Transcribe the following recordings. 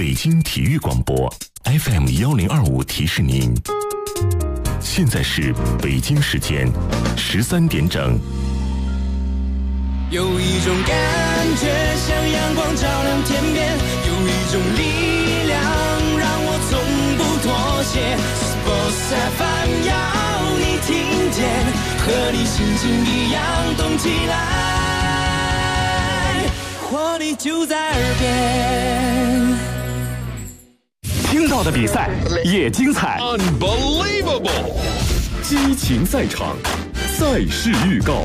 北京体育广播 FM1025提示您，现在是北京时间13点整。 有一种感觉像阳光照亮天边，有一种力量让我从不妥协。Sports FM 要你听见，和你心情一样动起来，活力就在耳边。 听到的比赛也精彩 Unbelievable 激情赛场，赛事预告。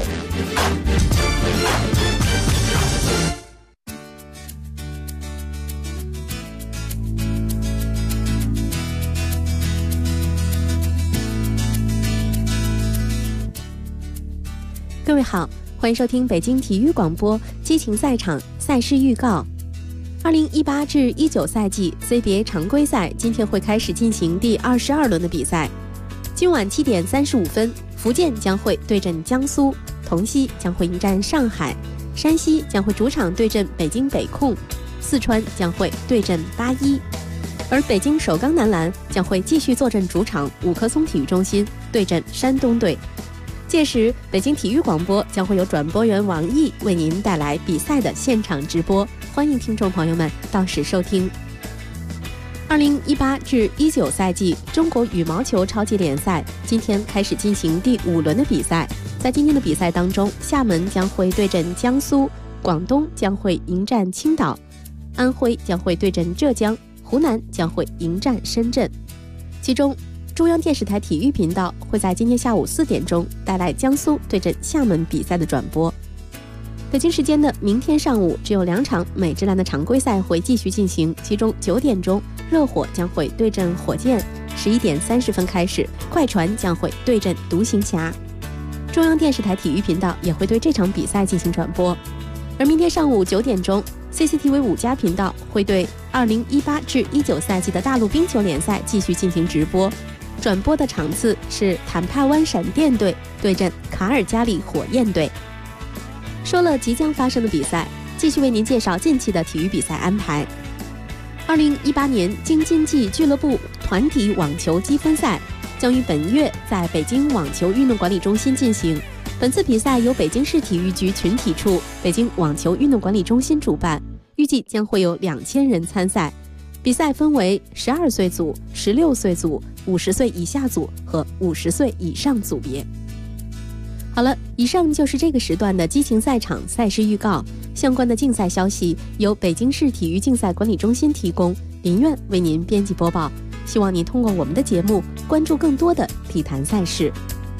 各位好，欢迎收听北京体育广播激情赛场赛事预告。2018至19赛季 CBA 常规赛今天会开始进行第22轮的比赛。今晚7点35分，福建将会对阵江苏，同曦将会迎战上海，山西将会主场对阵北京北控，四川将会对阵81，而北京首钢男篮将会继续坐镇主场五棵松体育中心对阵山东队。届时，北京体育广播将会有转播员王毅为您带来比赛的现场直播，欢迎听众朋友们到时收听。2018至19赛季中国羽毛球超级联赛今天开始进行第5轮的比赛。在今天的比赛当中，厦门将会对阵江苏，广东将会迎战青岛，安徽将会对阵浙江，湖南将会迎战深圳。其中中央电视台体育频道会在今天下午4点钟带来江苏对阵厦门比赛的转播。北京时间的明天上午只有2场美职篮的常规赛会继续进行，其中9点钟热火将会对阵火箭，11点30分开始快船将会对阵独行侠。中央电视台体育频道也会对这场比赛进行转播。而明天上午9点钟 CCTV 5家频道会对2018至19赛季的大陆冰球联赛继续进行直播，转播的场次是坦帕湾闪电队对阵卡尔加里火焰队。说了即将发生的比赛，继续为您介绍近期的体育比赛安排。2018年京津冀俱乐部团体网球积分赛将于本月在北京网球运动管理中心进行。本次比赛由北京市体育局群体处、北京网球运动管理中心主办，预计将会有2000人参赛。比赛分为12岁组、16岁组、50岁以下组和50岁以上组别。好了，以上就是这个时段的激情赛场赛事预告。相关的竞赛消息由北京市体育竞赛管理中心提供，林苑为您编辑播报。希望您通过我们的节目关注更多的体坛赛事。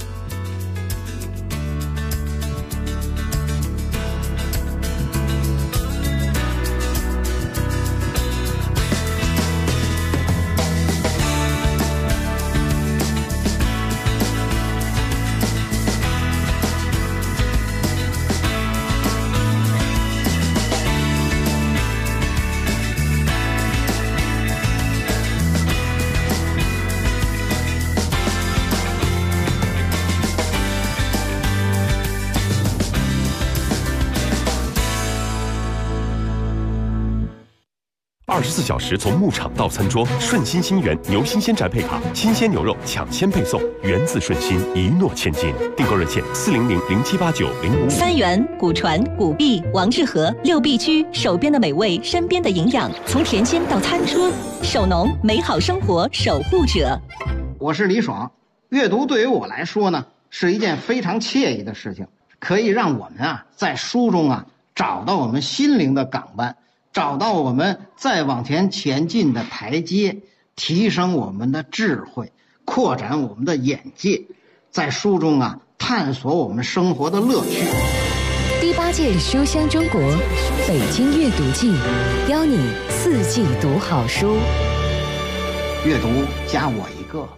24小时从牧场到餐桌，顺心新源牛新鲜宅配卡，新鲜牛肉抢先配送，源自顺心，一诺千金。订购热线400078905。 三元、古传、古币、王致和6必居，手边的美味，身边的营养，从田间到餐桌，手农美好生活守护者。 我是李爽。阅读对于我来说呢，是一件非常惬意的事情，可以让我们在书中找到我们心灵的港湾，找到我们再往前前进的台阶，提升我们的智慧，扩展我们的眼界，在书中探索我们生活的乐趣。 第8届书香中国北京阅读季，邀你4季读好书。 阅读加我一个。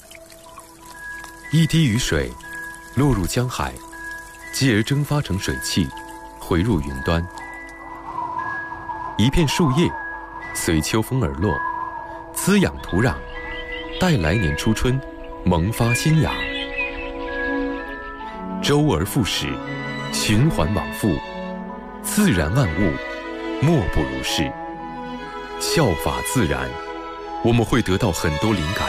一滴雨水落入江海，继而蒸发成水汽，回入云端。一片树叶随秋风而落，滋养土壤，待来年初春萌发新芽。周而复始，循环往复，自然万物莫不如是。 效法自然，我们会得到很多灵感。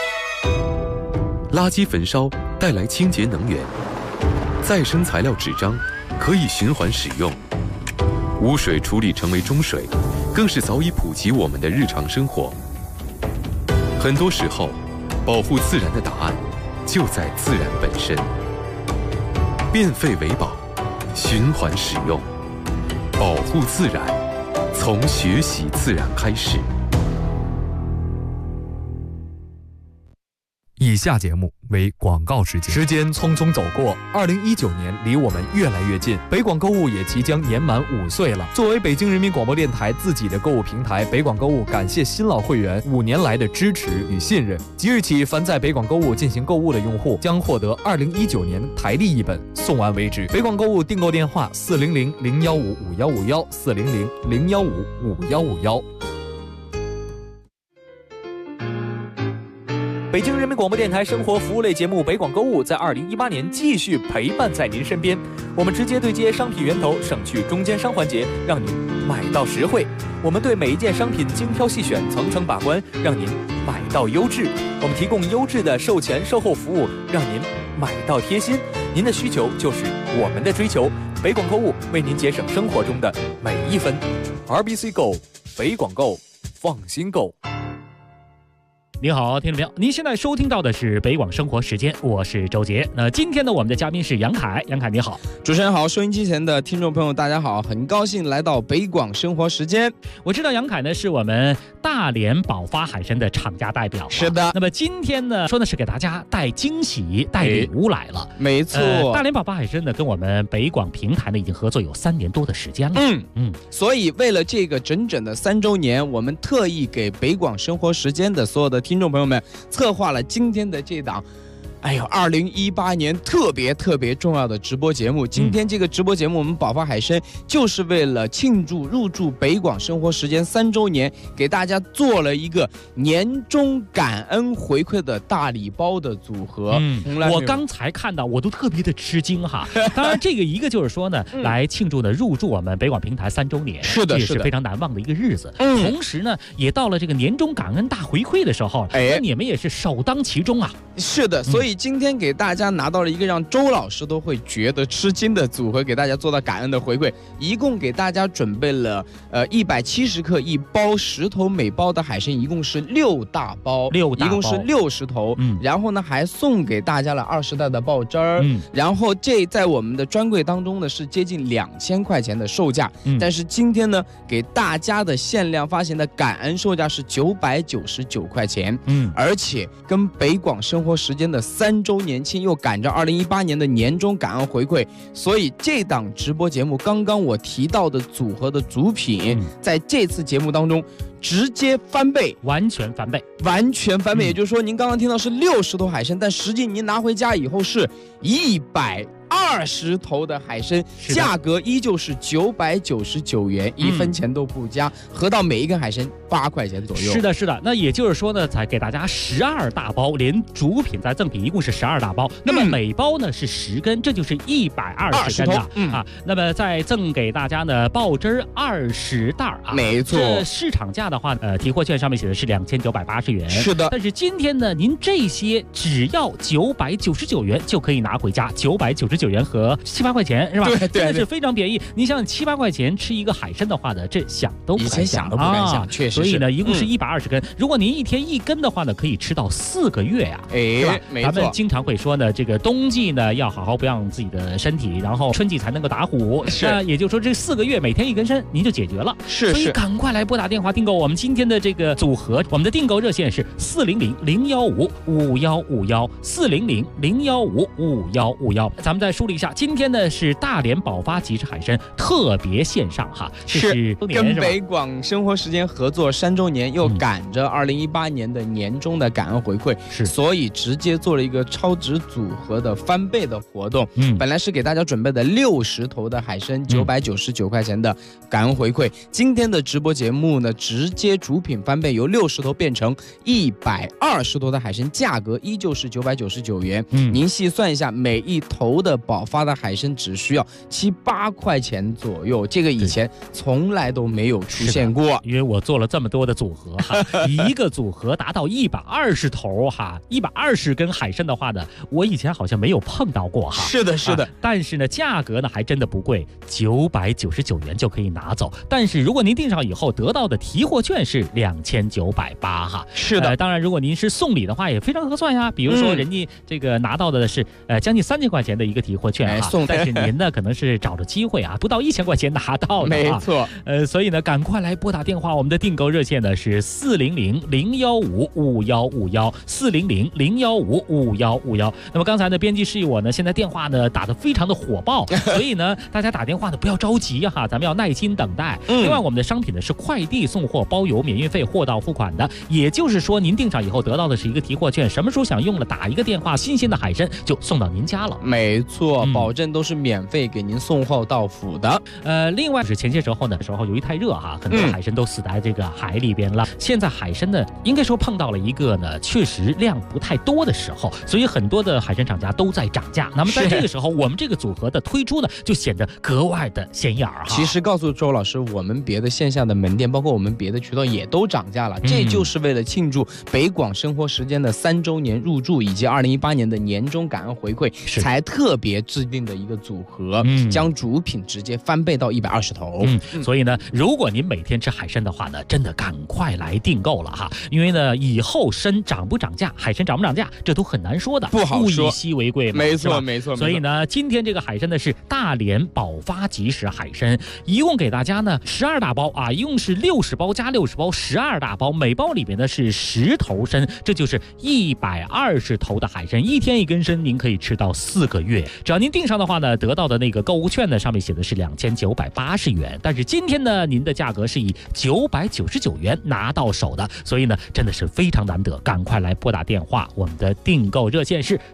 垃圾焚烧带来清洁能源，再生材料纸张可以循环使用，污水处理成为中水，更是早已普及我们的日常生活。很多时候，保护自然的答案就在自然本身。变废为宝，循环使用，保护自然，从学习自然开始。 以下节目为广告时间。时间匆匆走过，2019年离我们越来越近，北广购物也即将年满5岁了。作为北京人民广播电台自己的购物平台，北广购物感谢新老会员5年来的支持与信任。即日起，凡在北广购物进行购物的用户将获得2019年台历一本，送完为止。北广购物订购电话：400-015-5151，400-015-5151。北京人民广播电台生活服务类节目《北广购物》在2018年继续陪伴在您身边。我们直接对接商品源头，省去中间商环节，让您买到实惠。我们对每一件商品精挑细选，层层把关，让您买到优质。我们提供优质的售前售后服务，让您买到贴心。您的需求就是我们的追求。北广购物为您节省生活中的每一分。RBC Go， 北广购，放心购。 您好，听众朋友，您现在收听到的是北广生活时间，我是周杰。那今天呢，我们的嘉宾是杨凯，杨凯你好。 主持人好，收音机前的听众朋友大家好，很高兴来到北广生活时间。 我知道杨凯呢是我们大连宝发海参的厂家代表， 是的。 那么今天呢，说的是给大家带惊喜、带礼物来了。 没错， 大连宝发海参呢跟我们北广平台呢已经合作有3年多的时间了。 所以为了这个整整的3周年，我们特意给北广生活时间的所有的听众朋友们策划了今天的这档2018年特别重要的直播节目。今天这个直播节目，我们宝发海参就是为了庆祝入驻北广生活时间3周年，给大家做了一个年终感恩回馈的大礼包的组合。 我刚才看到，我都特别的吃惊哈。当然，这个一个就是说呢，来庆祝呢入驻我们北广平台3周年， 是的， 这也是非常难忘的一个日子。同时呢，也到了这个年终感恩大回馈的时候，那你们也是首当其冲啊。 是的，所以今天给大家拿到了一个让周老师都会觉得吃惊的组合，给大家做到感恩的回馈。一共给大家准备了170克1包10头每包的海参，一共是6大包，一共是60头。然后呢，还送给大家了20袋的爆汁儿。然后这在我们的专柜当中呢是接近2000块钱的售价，但是今天呢给大家的限量发行的感恩售价是999块钱。而且跟北广生活时间的3周年庆又赶着2018年的年终感恩回馈，所以这档直播节目刚刚我提到的组合的主品，在这次节目当中直接翻倍， 完全翻倍。 也就是说，您刚刚听到是60头海参，但实际您拿回家以后是120头的海参，价格依旧是999元，1分钱都不加，合到每一根海参8块钱左右。 是的。那也就是说呢，才给大家12大包，连主品再赠品，一共是12大包。那么每包呢是10根，这就是120根啊。那么再赠给大家呢爆汁20袋啊。 没错。 这市场价的话，提货券上面写的是2980元。 是的。 但是今天呢，您这些只要999元就可以拿回家，999元和7、8块钱是吧？对，真的是非常便宜。你想7、8块钱吃一个海参的话呢，这想都不敢想， 以前想都不敢想，确实是。 所以呢，一共是120根。如果您一天1根的话呢，可以吃到4个月呀，是吧？ 没错。 咱们经常会说呢，这个冬季呢要好好保养自己的身体，然后春季才能够打虎。那也就是说，这4个月每天1根参，您就解决了。所以赶快来拨打电话订购我们今天的这个组合。我们的订购热线是400-015-5151，400-015-5151。咱们再梳理一下，今天呢是大连宝发极致海参特别线上哈， 是跟北广生活时间合作3周年，又赶着2018年的年终的感恩回馈，所以直接做了一个超值组合的翻倍的活动。本来是给大家准备的60头的海参999块钱的感恩回馈，今天的直播节目呢直接主品翻倍，由60头变成120头的海参，价格依旧是999元。您细算一下，每一头的的保发的海参只需要7、8块钱左右，这个以前从来都没有出现过。 因为我做了这么多的组合哈，一个组合达到120头哈，120根海参的话呢，我以前好像没有碰到过哈。 是的，是的。 但是呢，价格呢还真的不贵，999元就可以拿走。但是如果您订上以后得到的提货券是2980哈。 是的， 当然如果您是送礼的话也非常合算呀。比如说人家这个拿到的是将近3000块钱的一个提货券哈，但是您呢可能是找着机会啊，不到1000块钱拿到的。 没错。 所以呢，赶快来拨打电话，我们的订购热线呢是400-015-5151，400-015-5151。那么刚才呢，编辑示意我呢，现在电话呢打得非常的火爆，所以呢，大家打电话呢不要着急哈，咱们要耐心等待。另外，我们的商品呢是快递送货包邮免运费货到付款的，也就是说您订上以后得到的是一个提货券，什么时候想用了打一个电话，新鲜的海参就送到您家了。 没错，保证都是免费给您送货到府的。 另外是前些时候由于太热哈，很多海参都死在这个海里边了。现在海参呢，应该说碰到了一个呢确实量不太多的时候，所以很多的海参厂家都在涨价。那么在这个时候，我们这个组合的推出呢，就显得格外的显眼哈。 其实告诉周老师，我们别的线下的门店，包括我们别的渠道也都涨价了，这就是为了庆祝北广生活时间的3周年入驻以及2018年的年终感恩回馈，才特别制定的一个组合，将主品直接翻倍到120头。 所以呢，如果您每天吃海参的话呢，真的赶快来订购了哈，因为呢，以后参涨不涨价，海参涨不涨价，这都很难说的， 不好说， 物以稀为贵嘛， 没错没错。 所以呢，今天这个海参呢是大连保发即食海参，一共给大家呢12大包啊，一共是60包加60包，12大包，每包里边呢是10头参，这就是120头的海参，一天1根参，您可以吃到4个月。只要您订上的话呢，得到的那个购物券呢上面写的是2980元，但是今天呢您的价格是以999元拿到手的，所以呢真的是非常难得，赶快来拨打电话，我们的订购热线是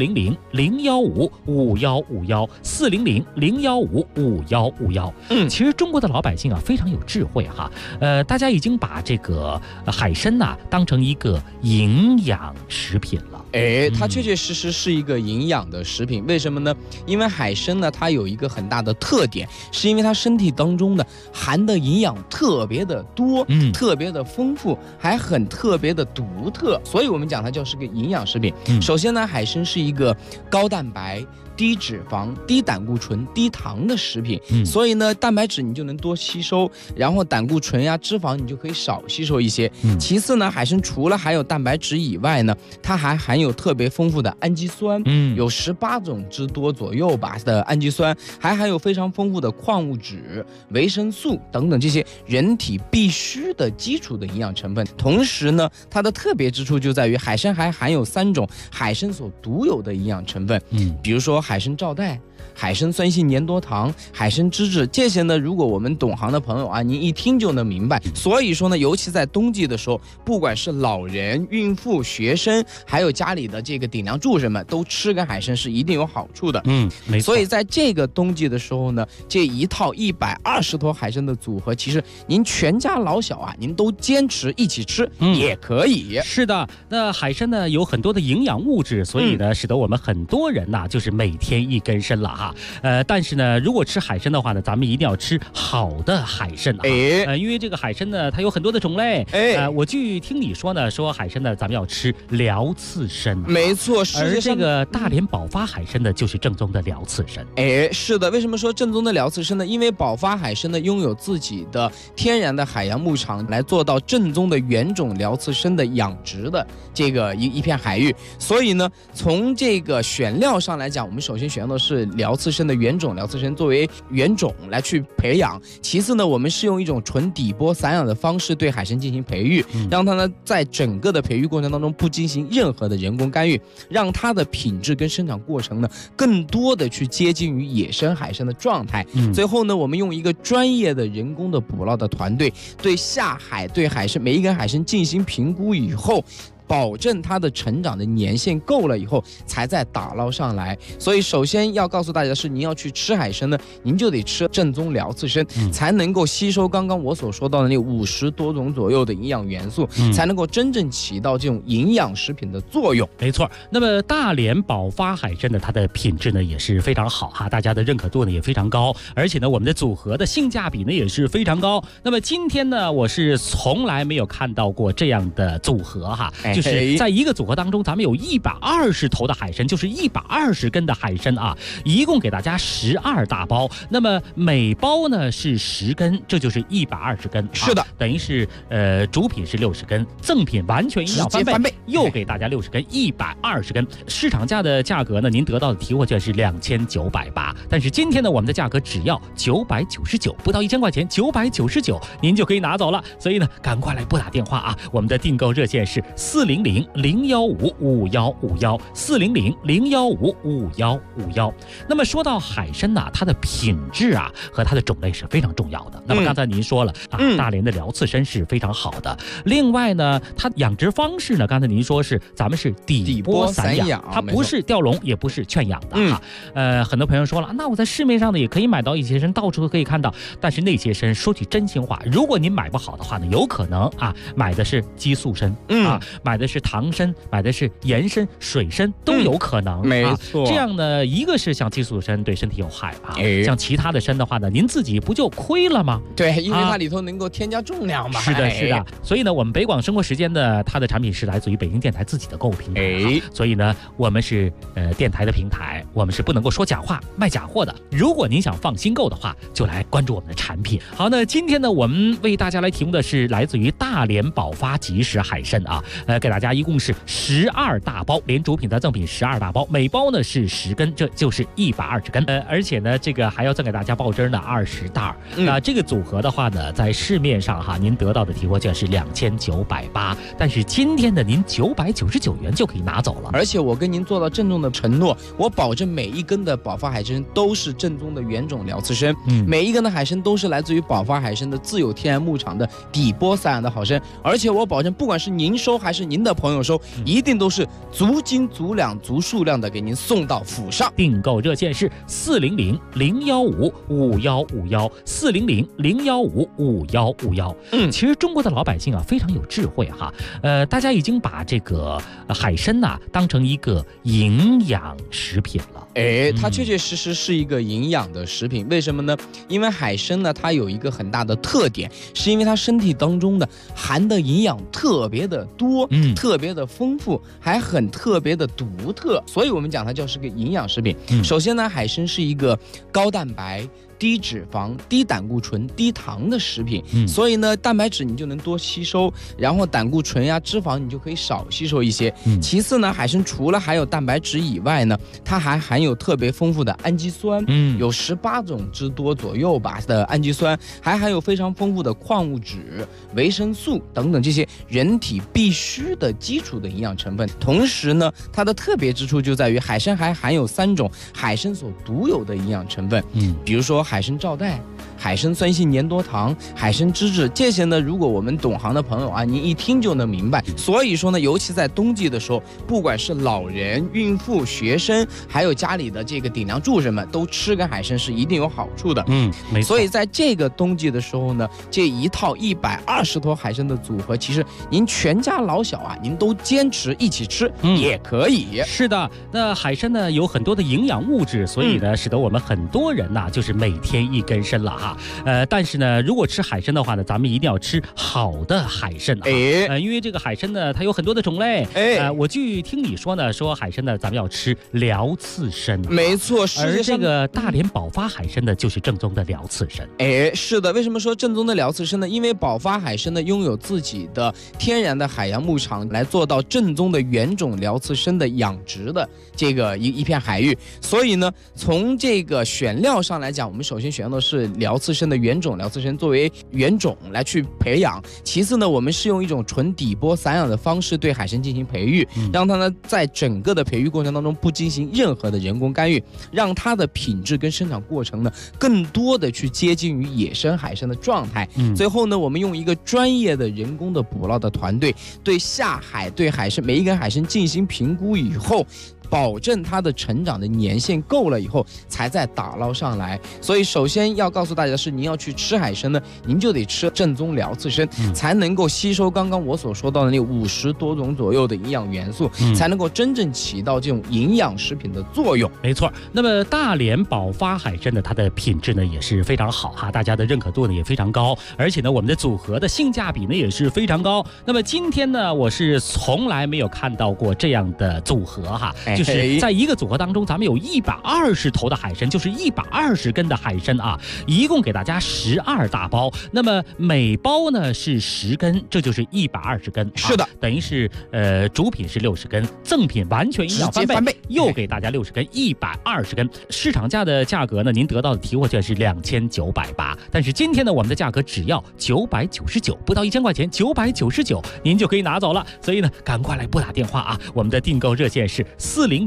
400-015-5151，400-015-5151。其实中国的老百姓啊非常有智慧哈，大家已经把这个海参呐当成一个营养食品了。 它确确实实是一个营养的食品，为什么呢？因为海参呢，它有一个很大的特点，是因为它身体当中呢含的营养特别的多，特别的丰富，还很特别的独特，所以我们讲它就是个营养食品。首先呢，海参是一个高蛋白、低脂肪、低胆固醇、低糖的食品，所以呢，蛋白质你就能多吸收，然后胆固醇呀、脂肪你就可以少吸收一些。其次呢，海参除了含有蛋白质以外呢，它还含有特别丰富的氨基酸，有18种之多左右吧的氨基酸，还含有非常丰富的矿物质、维生素等等这些人体必须的基础的营养成分。同时呢，它的特别之处就在于海参还含有3种海参所独有的营养成分，比如说海参皂苷、海参酸性粘多糖、海参脂质，这些呢，如果我们懂行的朋友啊，您一听就能明白。所以说呢，尤其在冬季的时候，不管是老人、孕妇、学生，还有家里的这个顶梁柱什么，都吃根海参是一定有好处的。 没错。 所以在这个冬季的时候呢，这一套120头海参的组合，其实您全家老小啊，您都坚持一起吃也可以。 是的，那海参呢有很多的营养物质，所以呢，使得我们很多人呐，就是每天1根参了哈。但是呢，如果吃海参的话呢，咱们一定要吃好的海参啊。因为这个海参呢，它有很多的种类。我据听你说呢，说海参呢，咱们要吃辽刺参。 没错， 而这个大连保发海参呢，就是正宗的辽刺参。 是的，为什么说正宗的辽刺参呢？因为保发海参呢，拥有自己的天然的海洋牧场，来做到正宗的原种辽刺参的养殖的这个一片海域。所以呢，从这个选料上来讲，我们首先选用的是辽刺参的原种，辽刺参作为原种来去培养。其次呢，我们是用一种纯底波散养的方式对海参进行培育，让它呢在整个的培育过程当中不进行任何的人工干预，让它的品质跟生长过程呢更多的去接近于野生海参的状态。最后呢，我们用一个专业的人工的捕捞的团队对下海对海参每一根海参进行评估以后， 保证它的成长的年限够了以后，才再打捞上来。所以首先要告诉大家的是，您要去吃海参呢，您就得吃正宗辽刺参，才能够吸收刚刚我所说到的那50多种左右的营养元素，才能够真正起到这种营养食品的作用。 没错，那么大连宝发海参呢，它的品质呢也是非常好哈，大家的认可度呢也非常高，而且呢我们的组合的性价比呢也是非常高。那么今天呢，我是从来没有看到过这样的组合哈，就是在一个组合当中，咱们有120头的海参，就是120根的海参啊，一共给大家12大包，那么每包呢是10根，这就是120根。 是的， 等于是主品是60根，赠品完全营养翻倍，又给大家60根，120根。市场价的价格呢，您得到的提货券是2980，但是今天呢，我们的价格只要999，不到1000块钱，999您就可以拿走了。所以呢，赶快来拨打电话啊！我们的订购热线是400-015-5151，400-015-5151。那么说到海参呢，它的品质啊和它的种类是非常重要的。那么刚才您说了啊，大连的辽刺参是非常好的。另外呢，它养殖方式呢，刚才您说是咱们是底波散养，它不是吊笼，也不是圈养的哈。很多朋友说了，那我在市面上呢也可以买到一些参，到处都可以看到。但是那些参说句真心话，如果您买不好的话呢，有可能啊买的是激素参啊，买的是糖参，买的是盐参、水参都有可能。 没错， 这样呢，一个是像激素参对身体有害啊，像其他的参的话呢，您自己不就亏了吗？ 对，因为它里头能够添加重量嘛。 是的，是的。所以呢，我们北广生活时间的它的产品是来自于北京电台自己的购物平台，所以呢，我们是电台的平台，我们是不能够说假话、卖假货的。如果您想放心购的话，就来关注我们的产品。好，那今天呢，我们为大家来提供的是来自于大连宝发即食海参啊，给大家一共是12大包，连主品再赠品12大包，每包呢是10根，这就是120根。而且呢，这个还要赠给大家爆汁呢20袋。那这个组合的话呢，在市面上哈，您得到的提货券是2980，但是今天的您999元就可以拿走了。 而且我跟您做到郑重的承诺，我保证每一根的宝发海参都是正宗的原种辽刺参，每一根的海参都是来自于宝发海参的自有天然牧场的底波散养的好参，而且我保证，不管是您收还是您的朋友收，一定都是足斤足两足数量的给您送到府上。 订购热线是400-015-5151，400-015-5151。其实中国的老百姓啊非常有智慧哈，大家已经把这个海参呐当成一个营养食品了。 它确确实实是一个营养的食品。为什么呢？因为海参呢，它有一个很大的特点，是因为它身体当中的含的营养特别的多，特别的丰富，还很特别的独特，所以我们讲它就是个营养食品。首先呢，海参是一个高蛋白、低脂肪、低胆固醇、低糖的食品，所以呢，蛋白质你就能多吸收，然后胆固醇呀、脂肪你就可以少吸收一些。其次呢，海参除了含有蛋白质以外呢，它还含有特别丰富的氨基酸，有18种之多左右吧的氨基酸，还含有非常丰富的矿物质、维生素等等这些人体必须的基础的营养成分。同时呢，它的特别之处就在于海参还含有3种海参所独有的营养成分，比如说海参皂苷、海参酸性粘多糖、海参脂质，这些呢，如果我们懂行的朋友啊，您一听就能明白。所以说呢，尤其在冬季的时候，不管是老人、孕妇、学生，还有家里的这个顶梁柱人们，都吃根海参是一定有好处的。 没错。 所以在这个冬季的时候呢，这一套120头海参的组合，其实您全家老小啊，您都坚持一起吃也可以。 是的，那海参呢有很多的营养物质，所以呢，使得我们很多人呐，就是每天一根参了哈。但是呢，如果吃海参的话呢，咱们一定要吃好的海参啊。因为这个海参呢，它有很多的种类。我据听你说呢，说海参呢，咱们要吃辽刺参。 没错， 而这个大连宝发海参呢，就是正宗的辽刺参。 是的，为什么说正宗的辽刺参呢？因为宝发海参呢，拥有自己的天然的海洋牧场，来做到正宗的原种辽刺参的养殖的这个一片海域。所以呢，从这个选料上来讲，我们们首先选用的是辽刺参的原种，辽刺参作为原种来去培养。其次呢，我们是用一种纯底波散养的方式对海参进行培育，让它呢在整个的培育过程当中不进行任何的人工干预，让它的品质跟生长过程呢更多的去接近于野生海参的状态。最后呢，我们用一个专业的人工的捕捞的团队对下海对海参每一根海参进行评估以后，保证它的成长的年限够了以后，才再打捞上来。所以首先要告诉大家的是，您要去吃海参呢，您就得吃正宗辽刺参，才能够吸收刚刚我所说到的那50多种左右的营养元素，才能够真正起到这种营养食品的作用。 没错。那么大连宝发海参呢，它的品质呢也是非常好哈，大家的认可度呢也非常高，而且呢我们的组合的性价比呢也是非常高。那么今天呢，我是从来没有看到过这样的组合哈，就是在一个组合当中，咱们有120头的海参，就是120根的海参啊，一共给大家12大包。那么每包呢是10根，这就是120根。 是的， 等于是主品是60根，赠品完全营养翻倍，又给大家60根，120根。市场价的价格呢，您得到的提货券是2980，但是今天呢，我们的价格只要999，不到1000块钱，999您就可以拿走了。所以呢，赶快来拨打电话啊，我们的订购热线是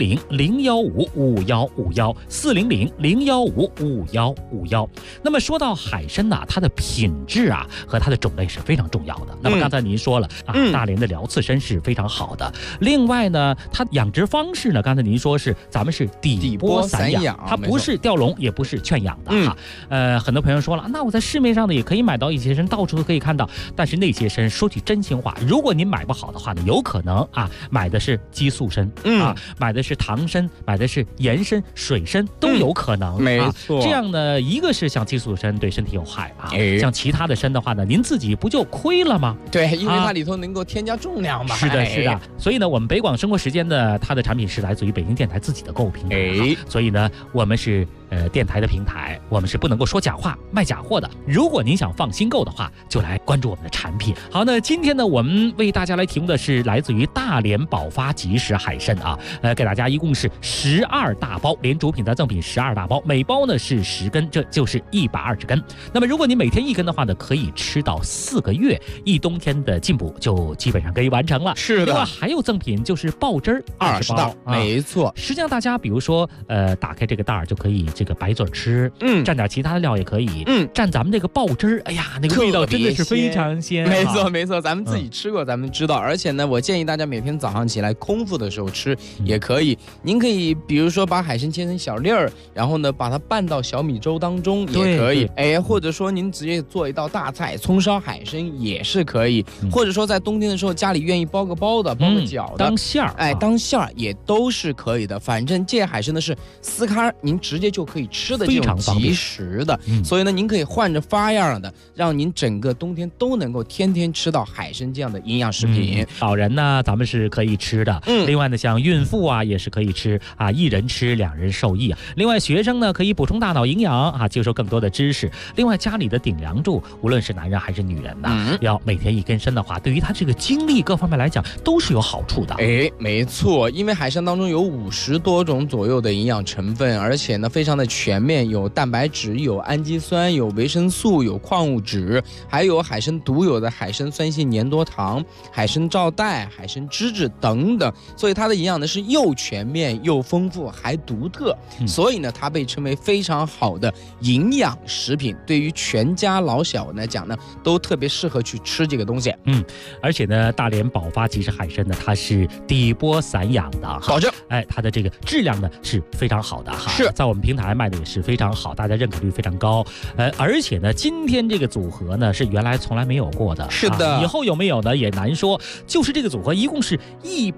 400-015-5151，400-015-5151。那么说到海参呢，它的品质啊和它的种类是非常重要的。那么刚才您说了啊，大连的辽刺参是非常好的。另外呢，它养殖方式呢，刚才您说是咱们是底波散养，它不是吊笼，也不是圈养的哈。很多朋友说了，那我在市面上呢也可以买到一些参，到处都可以看到。但是那些参说句真心话，如果您买不好的话呢，有可能啊买的是激素参啊，买的是糖参，买的是盐参、水参都有可能。 没错。 这样呢，一个是像激素参对身体有害啊，像其他的参的话呢，您自己不就亏了吗？ 对，因为它里头能够添加重量嘛。 是的，是的。所以呢，我们北广生活时间呢，它的产品是来自于北京电台自己的购物平台。所以呢，我们是电台的平台，我们是不能够说假话、卖假货的。如果您想放心购的话，就来关注我们的产品。好，那今天呢，我们为大家来提供的是来自于大连宝发即食海参啊，给大家一共是12大包，连主品再赠品12大包，每包呢是10根，这就是120根。那么如果你每天1根的话呢，可以吃到4个月，一冬天的进补就基本上可以完成了。 是的。 另外还有赠品就是爆汁儿20包， 没错。 实际上大家比如说打开这个袋儿就可以这个白嘴吃，蘸点其他的料也可以，蘸咱们这个爆汁儿，哎呀，那个味道真的是非常鲜。 没错没错，咱们自己吃过，咱们知道。而且呢，我建议大家每天早上起来空腹的时候吃也可以。您可以比如说把海参切成小粒儿，然后呢把它拌到小米粥当中也可以。或者说您直接做一道大菜，葱烧海参也是可以。或者说在冬天的时候家里愿意包个包的，包个饺的， 当馅儿， 当馅儿也都是可以的。反正这海参呢是撕开您直接就可以吃的这种即食的，所以呢您可以换着花样的，让您整个冬天都能够天天吃到海参这样的营养食品。 老人呢咱们是可以吃的，另外呢像孕妇啊也是可以吃啊，一人吃2人受益啊。另外学生呢可以补充大脑营养啊，接受更多的知识。另外家里的顶梁柱，无论是男人还是女人呢，要每天1根参的话，对于他这个精力各方面来讲都是有好处的。 没错，因为海参当中有50多种左右的营养成分，而且呢非常的全面，有蛋白质，有氨基酸，有维生素，有矿物质，还有海参独有的海参酸性粘多糖、海参皂带、海参脂质等等，所以它的营养呢是又全面又丰富还独特，所以呢它被称为非常好的营养食品，对于全家老小来讲呢都特别适合去吃这个东西。 而且呢大连宝发即食海参呢，它是底波散养的， 保证它的这个质量呢是非常好的哈， 是在我们平台卖的也是非常好，大家认可率非常高。而且呢今天这个组合呢是原来从来没有过的， 是的， 以后有没有呢也难说。就是这个组合一共是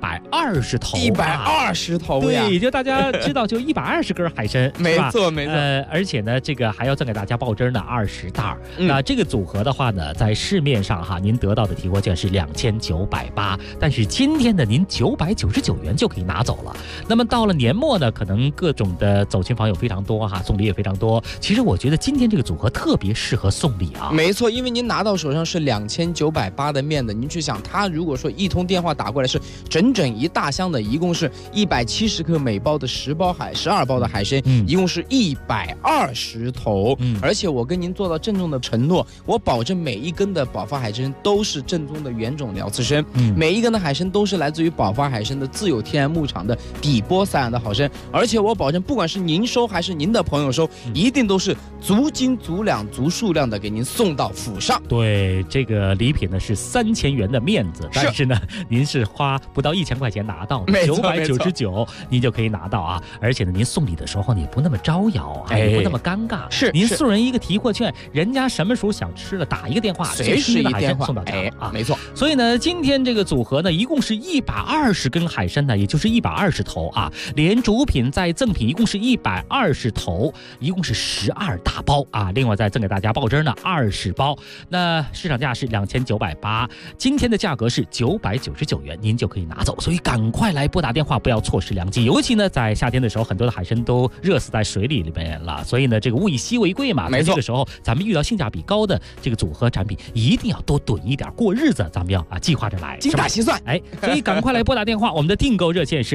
120头 ，120头呀， 对，就大家知道就120根海参， 没错没错。 而且呢这个还要赠给大家爆汁呢20袋。那这个组合的话呢，在市面上哈您得到的提货券是2980，但是今天呢您999元就可以拿走了。那么到了年末呢，可能各种的走亲访友非常多哈，送礼也非常多。其实我觉得今天这个组合特别适合送礼啊。 没错，因为您拿到手上是2980的面的，您去想，他如果说一通电话打过来是整整1大箱的，一共是 170克每包的12包的海参，一共是120头。而且我跟您做到郑重的承诺，我保证每一根的宝发海参都是正宗的原种辽刺参，每一根的海参都是来自于宝发海参的自有天然牧场的底波散养的好参，而且我保证，不管是您收还是您的朋友收，一定都是足斤足两足数量的给您送到府上。 对，这个礼品呢是3000元的面子，但是呢，您是花不到1000块钱拿到的，999您就可以拿到啊！而且呢，您送礼的时候呢也不那么招摇，也不那么尴尬， 是您送人一个提货券，人家什么时候想吃的，打一个电话， 随时一电话送到家啊， 没错。 所以呢，今天这个组合呢，一共是120根海参呢，也就是120头啊，连主品再赠品一共是120头，一共是12大包啊。另外再赠给大家爆汁呢20包，那市场价是2980，今天的价格是999元，您就可以拿走。所以赶快来拨打电话，不要错失良机。尤其呢，在夏天的时候，很多的海参都热死在水里面了，所以呢，这个物以稀为贵嘛。 没错， 这个时候咱们遇到性价比高的这个组合产品，一定要多囤一点，过日子咱们要计划着来， 精打细算。 所以赶快来拨打电话，我们的订购热线是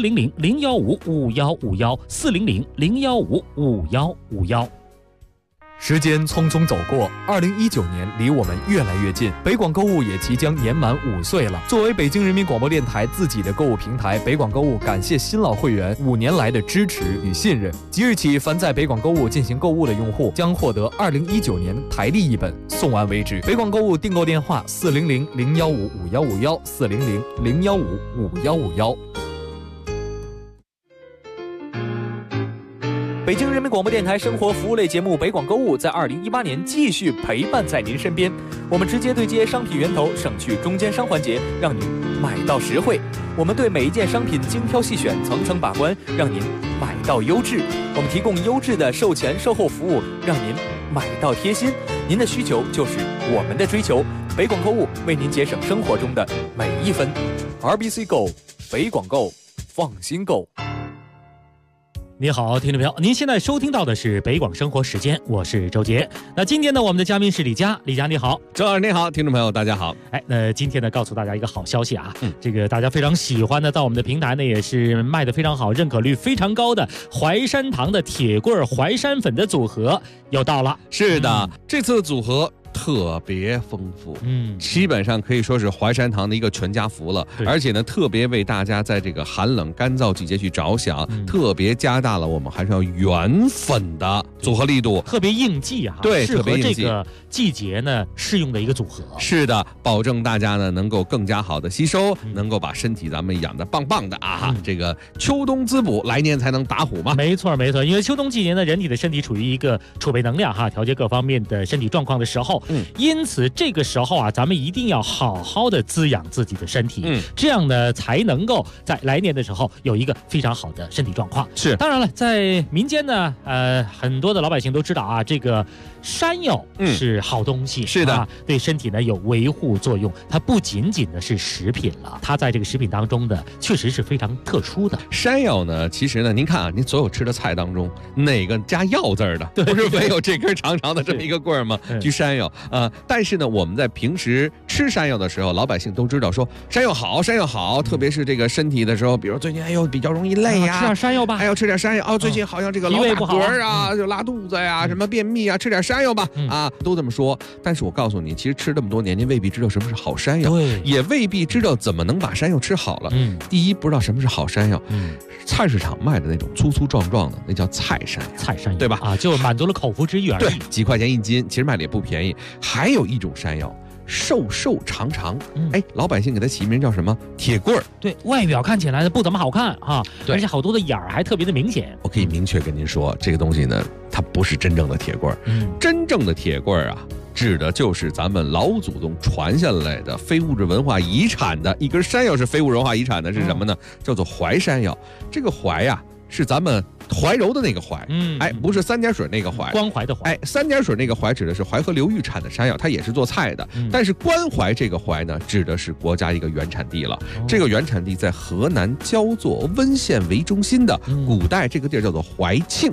400-015-5151，400-015-5151。 时间匆匆走过，2019年离我们越来越近，北广购物也即将年满5岁了。作为北京人民广播电台自己的购物平台，北广购物感谢新老会员5年来的支持与信任。即日起，凡在北广购物进行购物的用户将获得2019年台历一本，送完为止。北广购物订购电话400-015-5151，400-015-5151。北京人民广播电台生活服务类节目北广购物在2018年继续陪伴在您身边。我们直接对接商品源头，省去中间商环节，让您买到实惠。我们对每一件商品精挑细选，层层把关，让您买到优质。我们提供优质的售前售后服务，让您买到贴心。您的需求就是我们的追求。北广购物为您节省生活中的每一分。RBC Go， 北广购，放心购。你好，听众朋友，您现在收听到的是北广生活时间，我是周杰。那今天呢，我们的嘉宾是李佳，李佳你好。 周老师你好，听众朋友大家好。 今天呢，告诉大家一个好消息啊，这个大家非常喜欢的，在我们的平台呢也是卖得非常好，认可率非常高的淮山堂的铁棍淮山粉的组合又到了。 是的，这次的组合特别丰富，基本上可以说是淮山堂的一个全家福了。而且呢，特别为大家在这个寒冷干燥季节去着想，特别加大了我们还是要原粉的组合力度， 特别应季啊， 对， 适合这个季节呢适用的一个组合。 是的，保证大家呢能够更加好的吸收，能够把身体咱们养得棒棒的啊。这个秋冬滋补，来年才能打虎嘛。 没错没错，因为秋冬季节呢，人体的身体处于一个储备能量调节各方面的身体状况的时候。因此这个时候咱们一定要好好的滋养自己的身体，这样呢才能够在来年的时候有一个非常好的身体状况。 是， 当然了，在民间呢，很多的老百姓都知道这个山药是好东西， 是的， 对身体呢有维护作用。它不仅仅的是食品了，它在这个食品当中的确实是非常特殊的。 山药呢，其实呢，您看您所有吃的菜当中，哪个加药字的，不是没有这根长长的这么一个棍儿吗？就山药但是呢，我们在平时吃山药的时候，老百姓都知道说山药好，山药好，特别是这个身体的时候，比如最近比较容易累呀， 吃点山药吧， 还要吃点山药最近好像这个老打嗝啊，就拉肚子呀，什么便秘啊，吃点山药吧都这么说。但是我告诉你，其实吃这么多年，您未必知道什么是好山药， 对， 也未必知道怎么能把山药吃好了。第一，不知道什么是好山药，菜市场卖的那种粗粗壮壮的，那叫菜山药， 对吧？ 就满足了口腹之欲而已。 对，几块钱一斤，其实卖的也不便宜。还有一种山药，瘦瘦长长，老百姓给它起名叫什么？铁棍儿。 对，外表看起来不怎么好看而且好多的眼儿还特别的明显。 我可以明确跟您说，这个东西呢，它不是真正的铁棍儿。真正的铁棍儿指的就是咱们老祖宗传下来的非物质文化遗产的一根山药，是非物质文化遗产的是什么呢？叫做淮山药。这个淮是咱们怀柔的那个淮，不是三点水那个淮， 关怀的淮。 三点水那个淮指的是淮河流域产的山药，它也是做菜的。但是关怀这个淮呢，指的是国家一个原产地了。这个原产地在河南焦作温县为中心的，古代这个地儿叫做怀庆。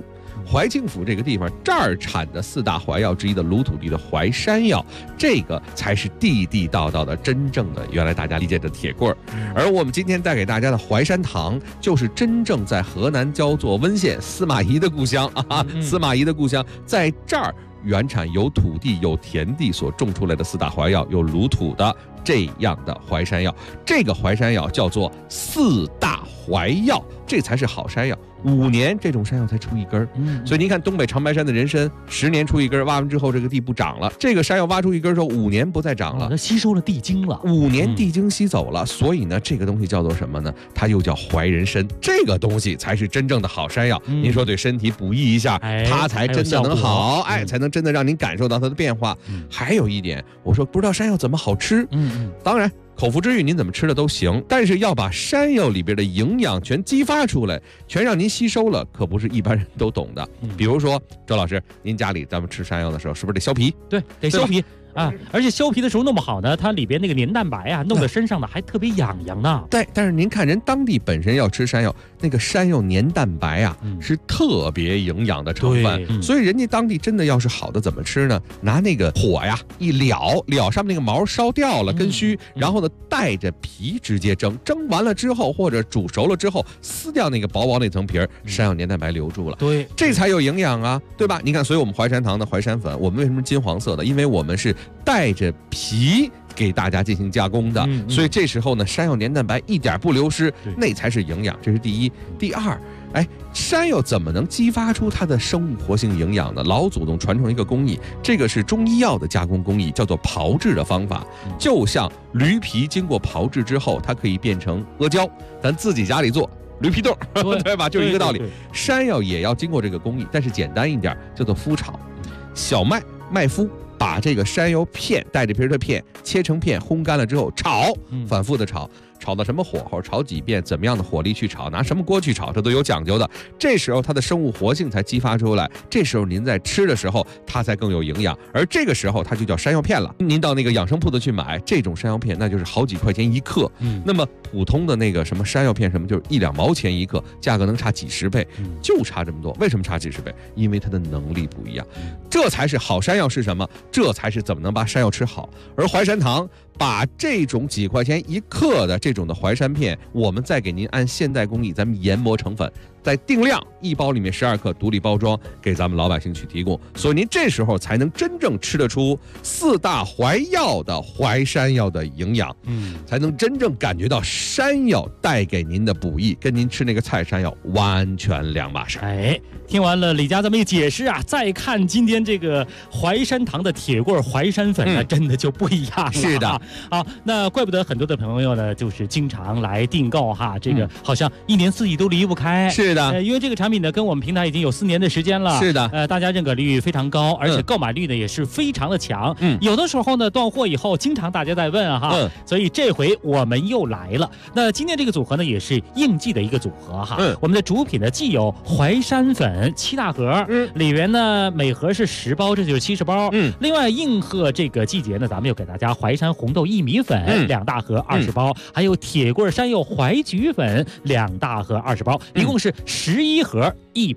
怀庆府这个地方，这儿产的4大怀药之一的鲁土地的淮山药，这个才是地地道道的真正的原来大家理解的铁棍儿。而我们今天带给大家的淮山糖，就是真正在河南焦作温县司马懿的故乡啊，司马懿的故乡在这儿原产有土地有田地所种出来的4大怀药，有鲁土的这样的淮山药。这个淮山药叫做4大怀药，这才是好山药。5年这种山药才出一根，所以您看东北长白山的人参10年出一根，挖完之后这个地不长了，这个山药挖出一根之后5年不再长了， 它吸收了地精了 ，5年地精吸走了，所以呢这个东西叫做什么呢？它又叫淮人参，这个东西才是真正的好山药。您说对身体补益一下，它才真的能好，才能真的让您感受到它的变化。还有一点，我说不知道山药怎么好吃，当然口腹之欲您怎么吃的都行，但是要把山药里边的营养全激发出来，全让您吸收了，可不是一般人都懂的。比如说周老师，您家里咱们吃山药的时候是不是得削皮？ 对，得削皮啊，而且削皮的时候弄不好呢，它里边那个黏蛋白啊，弄在身上呢还特别痒痒呢。 对，但是您看人当地本身要吃山药，那个山药黏蛋白啊，是特别营养的成分，所以人家当地真的要是好的怎么吃呢？拿那个火呀一燎上面那个毛烧掉了根须，然后呢带着皮直接蒸，蒸完了之后或者煮熟了之后撕掉那个薄薄那层皮儿，山药黏蛋白留住了， 对， 这才有营养啊，对吧？你看，所以我们淮山糖的淮山粉，我们为什么金黄色的？因为我们是带着皮给大家进行加工的，所以这时候呢，山药黏蛋白一点不流失，那才是营养，这是第一。第二，山药怎么能激发出它的生物活性营养呢？老祖宗传承一个工艺，这个是中医药的加工工艺，叫做炮制的方法。就像驴皮经过炮制之后，它可以变成阿胶，咱自己家里做驴皮豆，对吧？就是一个道理。山药也要经过这个工艺，但是简单一点，叫做麸炒。小麦麦麸把这个山药片带着皮的片切成片，烘干了之后炒，反复的炒到什么火候，炒几遍，怎么样的火力去炒，拿什么锅去炒，这都有讲究的。这时候它的生物活性才激发出来，这时候您在吃的时候它才更有营养，而这个时候它就叫山药片了。您到那个养生铺子去买这种山药片，那就是好几块钱一克，那么普通的那个什么山药片什么就是1-2毛钱一克，价格能差几十倍，就差这么多。为什么差几十倍？因为它的能力不一样，这才是好山药是什么？这才是怎么能把山药吃好。而淮山糖把这种几块钱一克的这种的淮山片，我们再给您按现代工艺，咱们研磨成粉，再定量，一包里面12克，独立包装，给咱们老百姓去提供。所以您这时候才能真正吃得出4大怀药的淮山药的营养，才能真正感觉到山药带给您的补益，跟您吃那个菜山药完全两码事。 听完了李家这么一解释啊，再看今天这个淮山糖的铁棍淮山粉呢，真的就不一样了。 是的。 好，那怪不得很多的朋友呢，就是经常来订购哈，这个好像1年4季都离不开。 是的， 因为这个产品呢，跟我们平台已经有4年的时间了。 是的， 大家认可率非常高，而且购买率呢也是非常的强。有的时候呢断货以后，经常大家在问哈，所以这回我们又来了。那今天这个组合呢，也是应季的一个组合哈。我们的主品呢，既有淮山粉7大盒，里边呢每盒是10包，这就是70包。另外应和这个季节呢，咱们又给大家淮山红豆薏米粉2大盒20包，还有铁棍山药淮菊粉2大盒20包，一共是11盒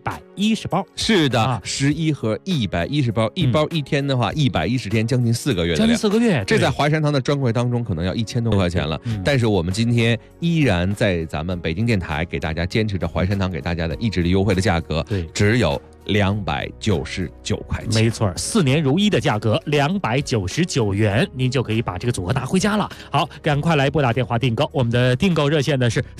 110包。 是的，11盒110包，一包1天的话110天，将近4个月的量。 将近4个月， 这在淮山糖的专柜当中可能要1000多块钱了。但是我们今天依然在咱们北京电台给大家坚持着淮山糖给大家的意志力优惠的价格，只有299块钱。 没错，4年如一的价格299元，您就可以把这个组合拿回家了。好，赶快来拨打电话订购，我们的订购热线呢是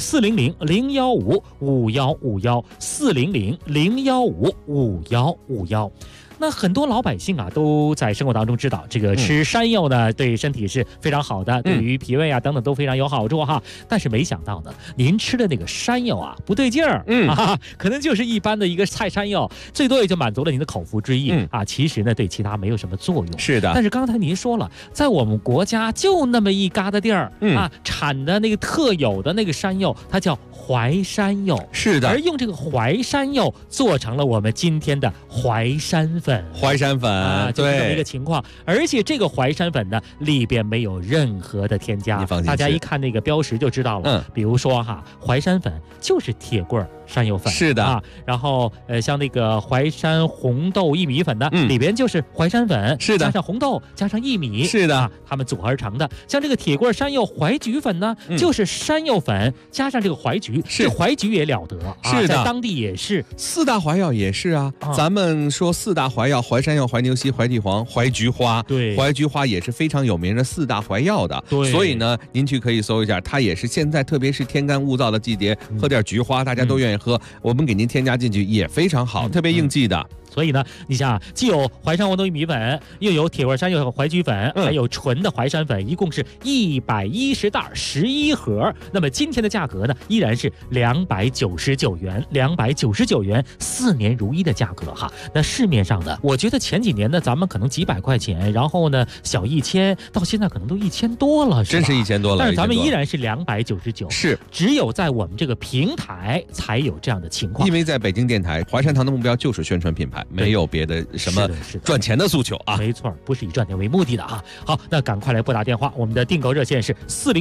400-015-5151，400-015-5151。那很多老百姓啊都在生活当中知道，这个吃山药呢对身体是非常好的，对于脾胃啊等等都非常有好处哈。但是没想到呢，您吃的那个山药啊不对劲儿，可能就是一般的一个菜山药，最多也就满足了您的口腹之欲啊。其实呢对其他没有什么作用。 是的。 但是刚才您说了，在我们国家就那么一疙瘩地儿产的那个特有的那个山药，它叫淮山药。 是的。 而用这个淮山药做成了我们今天的淮山粉。 淮山粉就是这么一个情况。而且这个淮山粉呢，里边没有任何的添加，大家一看那个标识就知道了。比如说哈，淮山粉就是铁棍山药粉， 是的啊。然后像那个淮山红豆薏米粉呢，里边就是淮山粉， 是的， 加上红豆，加上薏米， 是的， 它们组合而成的。像这个铁棍山药淮菊粉呢，就是山药粉加上这个淮菊，这淮菊也了得， 是的， 在当地也是 4大淮药也是啊。咱们说4大淮药，淮山药、淮牛膝、淮地黄、淮菊花， 对， 淮菊花也是非常有名的4大淮药的。 对， 所以呢，您去可以搜一下，它也是现在特别是天干物燥的季节，喝点菊花大家都愿意喝，我们给您添加进去也非常好，特别应季的。 所以呢，你想既有淮山红豆薏米粉，又有铁味山药淮菊粉，还有纯的淮山粉，一共是110袋11盒。那么今天的价格呢，依然是299元，299元，4年如一的价格哈。那市面上的，我觉得前几年呢，咱们可能几百块钱，然后呢小1000，到现在可能都1000多了， 真是1000多了。 但是咱们依然是299， 是只有在我们这个平台才有这样的情况。 因为在北京电台，淮山堂的目标就是宣传品牌。没有别的什么赚钱的诉求啊， 没错，不是以赚钱为目的的啊。好，那赶快来拨打电话，我们的订购热线是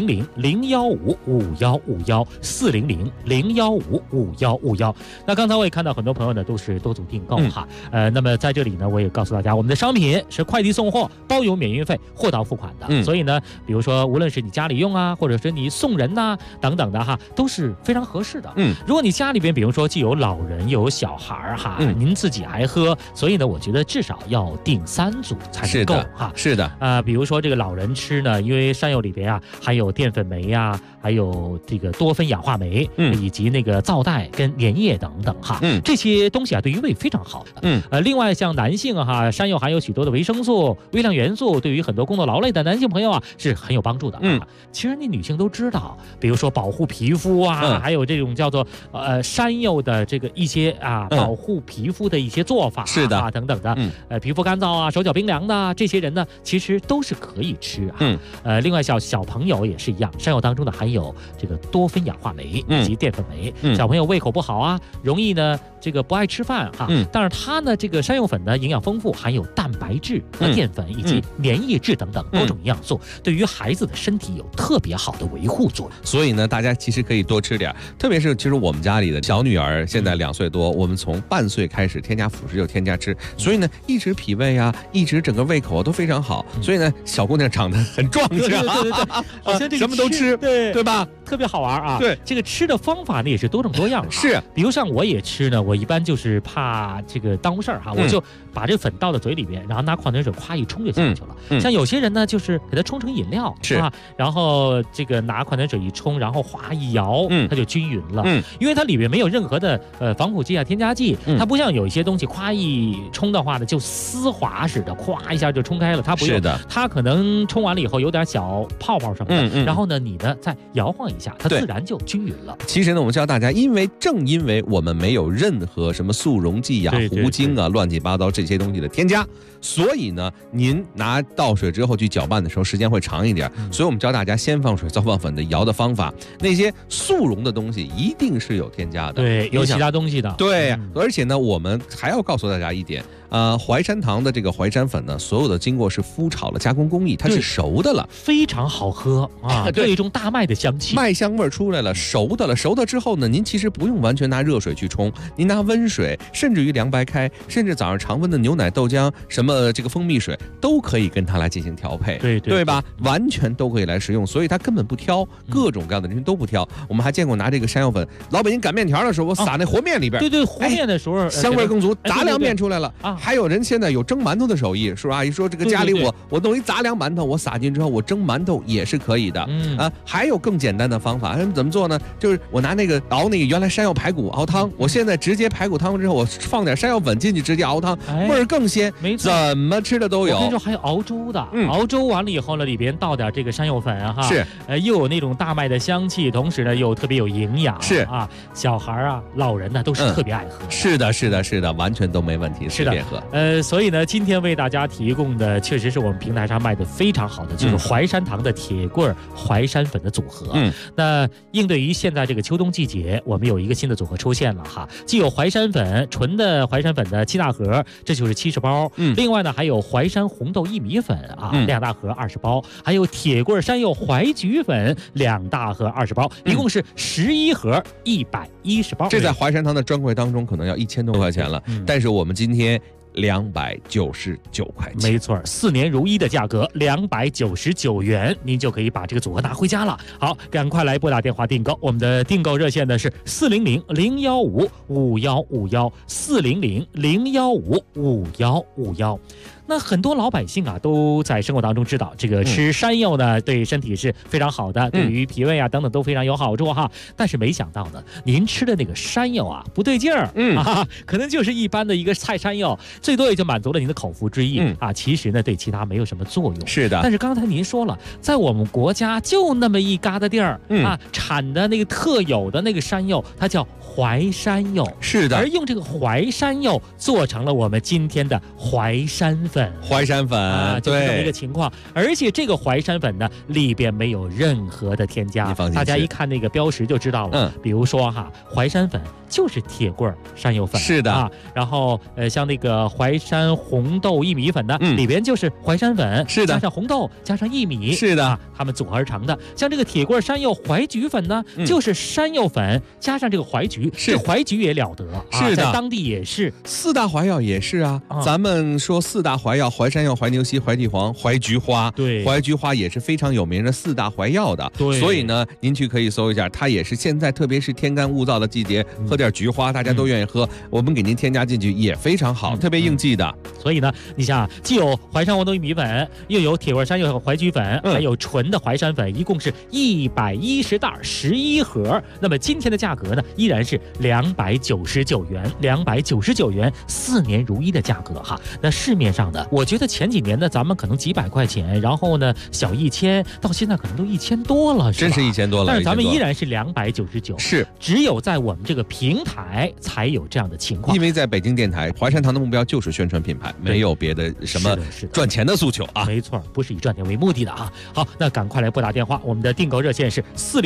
400-015-5151，400-015-5151。那刚才我也看到很多朋友呢都是多组订购哈，那么在这里呢，我也告诉大家，我们的商品是快递送货，包邮免运费，货到付款的。所以呢，比如说无论是你家里用啊，或者是你送人呐等等的哈，都是非常合适的。如果你家里边比如说既有老人又有小孩哈，您自己还喝，所以呢，我觉得至少要订3组才能够哈。 是的， 比如说这个老人吃呢，因为山药里边啊含有淀粉酶呀，还有这个多酚氧化酶，以及那个皂带跟粘液等等哈，这些东西啊对于胃非常好的。另外像男性哈，山药含有许多的维生素、微量元素，对于很多工作劳累的男性朋友啊是很有帮助的。其实你女性都知道，比如说保护皮肤啊，还有这种叫做山药的这个一些保护皮肤的一些做法是的等等的，皮肤干燥啊、手脚冰凉的这些人呢，其实都是可以吃啊。另外小朋友也是一样，山药当中呢含有这个多酚氧化酶以及淀粉酶，小朋友胃口不好啊，容易呢这个不爱吃饭哈，但是它呢这个山药粉呢营养丰富，含有蛋白质和淀粉以及粘液质等等多种营养素，对于孩子的身体有特别好的维护作用。 所以呢，大家其实可以多吃点，特别是其实我们家里的小女儿现在2岁多，我们从半岁开始添加辅食就添加吃，所以呢一直脾胃啊，一直整个胃口都非常好，所以呢小姑娘长得很壮实啊， 好像这个什么都吃，对吧？ 特别好玩啊。 对， 这个吃的方法呢也是多种多样。 是， 比如像我也吃呢，我一般就是怕这个耽误事儿哈，我就把这粉倒到嘴里边，然后拿矿泉水夸一冲就下去了。像有些人呢，就是给它冲成饮料， 是啊，然后这个拿矿泉水一冲，然后哗一摇，它就均匀了。因为它里面没有任何的防腐剂啊、添加剂，它不像有一些东西夸一冲的话呢，就丝滑似的，咵一下就冲开了。它不用，它可能冲完了以后有点小泡泡什么的，然后呢，你呢再摇晃一下，它自然就均匀了。 其实呢，我们教大家，正因为我们没有任何什么速溶剂啊、糊精啊、乱七八糟这些东西的添加，所以呢，您拿倒水之后去搅拌的时候，时间会长一点。所以我们教大家先放水再放粉的摇的方法。那些速溶的东西一定是有添加的， 对，有其他东西的。 对，而且呢，我们还要告诉大家一点。淮山堂的这个淮山粉呢，所有的经过是麸炒了加工工艺，它是熟的了， 非常好喝啊，有一种大麦的香气， 麦香味出来了，熟的了。熟的之后呢，您其实不用完全拿热水去冲，您拿温水，甚至于凉白开，甚至早上常温的牛奶、豆浆，什么这个蜂蜜水，都可以跟它来进行调配，对吧？完全都可以来食用，所以它根本不挑，各种各样的人都不挑。我们还见过拿这个山药粉，老北京擀面条的时候，我撒那和面里边， 对，和面的时候香味更足，杂粮面出来了啊。还有人现在有蒸馒头的手艺，叔叔阿姨说这个家里我弄一杂粮馒头，我撒进之后我蒸馒头也是可以的。还有更简单的方法，怎么做呢？就是我拿那个熬那个原来山药排骨熬汤，我现在直接排骨汤之后，我放点山药粉进去直接熬汤，味儿更鲜。 没错， 怎么吃的都有。 我跟你说还有熬粥的，熬粥完了以后呢，里边倒点这个山药粉哈， 是又有那种大麦的香气，同时呢又特别有营养， 是啊，小孩啊、老人呢都是特别爱喝。 是的，完全都没问题， 是的。 喝。 所以呢，今天为大家提供的确实是我们平台上卖的非常好的，就是淮山堂的铁棍淮山粉的组合。那应对于现在这个秋冬季节，我们有一个新的组合出现了哈，既有淮山粉纯的淮山粉的7大盒，这就是70包。另外呢，还有淮山红豆薏米粉啊，2大盒20包，还有铁棍山药淮菊粉2大盒20包，一共是11盒110包。 这在淮山堂的专柜当中可能要1000多块钱了，但是我们今天299块钱， 没错，4年如一的价格299元，您就可以把这个组合拿回家了。好，赶快来拨打电话订购，我们的订购热线呢是400-015-5151，400-015-5151。那很多老百姓啊，都在生活当中知道，这个吃山药呢，对身体是非常好的，对于脾胃啊等等都非常有好处哈。但是没想到呢，您吃的那个山药啊不对劲儿，可能就是一般的一个菜山药，最多也就满足了您的口腹之意啊。其实呢，对其他没有什么作用。 是的。 但是刚才您说了，在我们国家就那么一疙瘩地儿啊，产的那个特有的那个山药，它叫淮山药。 是的。 而用这个淮山药做成了我们今天的淮山粉。 淮山粉啊， 就是这么一个情况。而且这个淮山粉呢，里边没有任何的添加，大家一看那个标识就知道了。比如说哈，淮山粉就是铁棍山药粉， 是的啊。然后像那个淮山红豆薏米粉呢，里边就是淮山粉， 是的， 加上红豆，加上薏米， 是的， 它们组合而成的。像这个铁棍山药淮菊粉呢，就是山药粉加上这个淮菊，这淮菊也了得， 是的， 在当地也是 4大淮药也是啊。咱们说4大淮药，淮山药、淮牛膝、淮地黄、淮菊花， 对， 淮菊花也是非常有名的4大淮药的。 对， 所以呢，您去可以搜一下，它也是现在特别是天干物燥的季节，喝点菊花，大家都愿意喝。我们给您添加进去也非常好，特别应季的。 所以呢，你想，既有淮山红豆薏米粉，又有铁棍山药淮菊粉，还有纯的淮山粉，一共是110袋11盒。那么今天的价格呢，依然是299元，299元，4年如一的价格哈。那市面上的，我觉得前几年呢，咱们可能几百块钱，然后呢小1000，到现在可能都1000多了， 真是1000多了。 但是咱们依然是299， 是只有在我们这个平台才有这样的情况。 因为在北京电台，淮山堂的目标就是宣传品牌，没有别的什么赚钱的诉求啊。 没错，不是以赚钱为目的的啊。好，那赶快来拨打电话，我们的订购热线是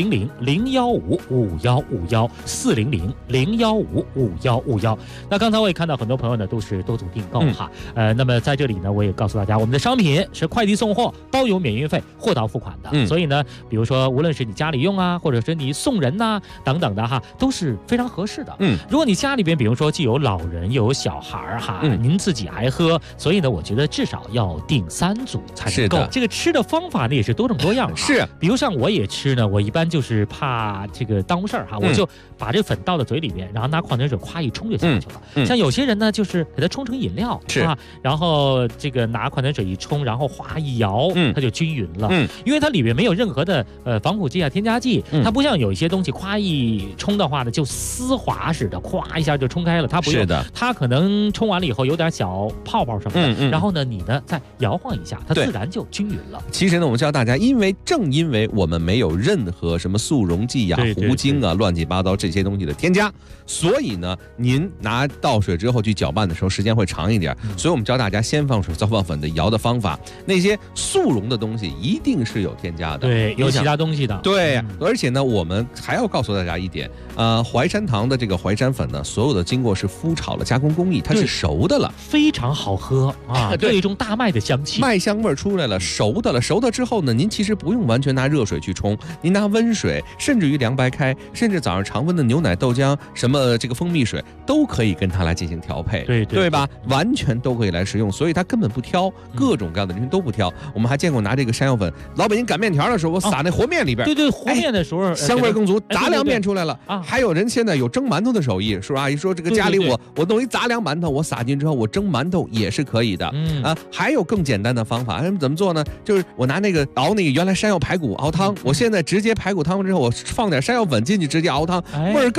400-015-5151，400-015-5151。那刚才我也看到很多朋友呢都是多组订购哈。那么在这里呢，我也告诉大家，我们的商品是快递送货，包邮免运费，货到付款的。所以呢，比如说无论是你家里用啊，或者是你送人呐等等的哈，都是非常合适的。如果你家里边比如说既有老人又有小孩哈，您自己还喝，所以呢，我觉得至少要订3组才能够。这个吃的方法呢也是多种多样。 是， 比如像我也吃呢，我一般就是怕这个耽误事儿哈，我就把这粉倒到嘴里面，然后拿矿泉水夸一冲就下去了。像有些人呢，就是给它冲成饮料， 是啊，然后这个拿矿泉水一冲，然后哗一摇，它就均匀了。因为它里面没有任何的防腐剂啊、添加剂，它不像有一些东西夸一冲的话呢，就丝滑似的，咵一下就冲开了。它不用， 是的， 它可能冲完了以后有点小泡泡什么的，然后呢，你呢再摇晃一下，它自然就均匀了。 其实呢，我们教大家，正因为我们没有任何什么速溶剂呀、糊精啊、乱七八糟这些东西的添加，所以呢，您拿倒水之后去搅拌的时候，时间会长一点。所以我们教大家先放水再放粉的摇的方法。那些速溶的东西一定是有添加的， 对，有其他东西的。 对，而且呢，我们还要告诉大家一点，淮山堂的这个淮山粉呢，所有的经过是麸炒的加工工艺，它是熟的了， 非常好喝啊，有一种大麦的香气， 麦香味出来了，熟的了。熟的之后呢，您其实不用完全拿热水去冲，您拿温水，甚至于凉白开，甚至早上常温的牛奶、豆浆，什么这个蜂蜜水，都可以跟它来进行调配，对吧？完全都可以来食用，所以它根本不挑，各种各样的人都不挑。我们还见过拿这个山药粉，老北京擀面条的时候，我撒那和面里边， 对，和面的时候香味更足，杂粮面出来了啊。还有人现在有蒸馒头的手艺，叔叔阿姨说这个家里我弄一杂粮馒头，我撒进之后我蒸馒头也是可以的，还有更简单的方法，怎么做呢？就是我拿那个熬那个原来山药排骨熬汤，我现在直接排骨汤之后，我放点山药粉进去直接熬汤，味儿更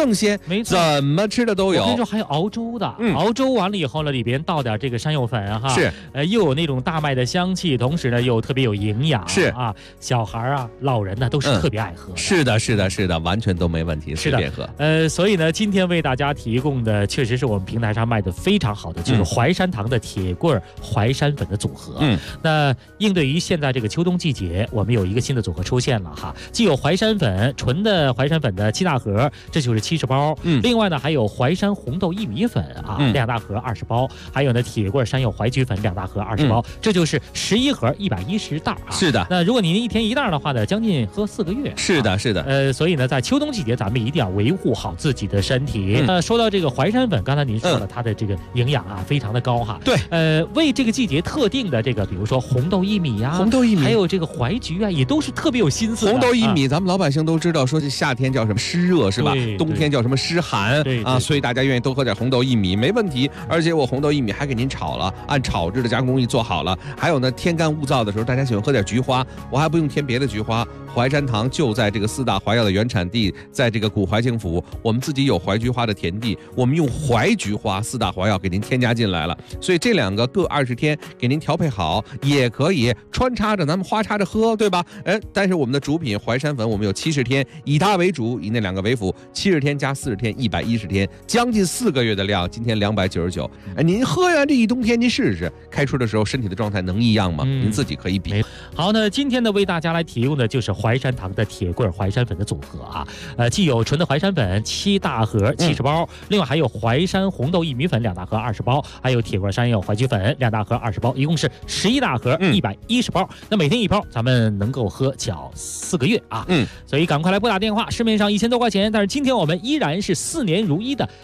更鲜，怎么吃的都有。 我跟你说，还有熬粥的，熬粥完了以后呢，里边倒点这个山药粉哈， 是， 又有那种大麦的香气，同时呢又特别有营养， 是啊，小孩啊、老人呢都是特别爱喝。 是的，是的，是的，完全都没问题，随便喝。 所以呢，今天为大家提供的确实是我们平台上卖的非常好的，就是淮山堂的铁棍淮山粉的组合。那应对于现在这个秋冬季节，我们有一个新的组合出现了哈，既有淮山粉纯的淮山粉的7大盒，这就是70包。另外呢，还有淮山红豆薏米粉啊，2大盒20包，还有呢铁棍山药淮菊粉2大盒20包，这就是11盒110袋啊。 是的。 那如果您1天1袋的话呢，将近喝4个月。 是的，是的。 所以呢，在秋冬季节，咱们一定要维护好自己的身体。说到这个淮山粉，刚才您说了，它的这个营养啊非常的高哈。 对。 为这个季节特定的这个，比如说红豆薏米呀，还有这个淮菊啊，也都是特别有心思的。 红豆薏米，咱们老百姓都知道，说是夏天叫什么湿热是吧？冬天叫什么湿寒啊，所以大家愿意多喝点红豆薏米，没问题。而且我红豆薏米还给您炒了，按炒制的加工工艺做好了。还有呢，天干物燥的时候，大家喜欢喝点菊花，我还不用添别的菊花。淮山堂就在这个4大淮药的原产地，在这个古淮清府，我们自己有淮菊花的田地，我们用淮菊花4大淮药给您添加进来了。所以这2个各20天给您调配好，也可以穿插着咱们花插着喝，对吧？但是我们的主品淮山粉，我们有70天，以它为主，以那2个为辅，70天加40天，110天，将近4个月的量，今天299。您喝完这一冬天，您试试，开春的时候身体的状态能一样吗？您自己可以比。 好，那今天呢，为大家来提供的就是淮山堂的铁棍淮山粉的组合啊，既有纯的淮山粉7大盒70包，另外还有淮山红豆薏米粉2大盒20包，还有铁棍山药淮菊粉2大盒20包，一共是11大盒110包。那每天1包，咱们能够喝脚4个月啊。所以赶快来拨打电话，市面上1000多块钱，但是今天我们依然是4年如一的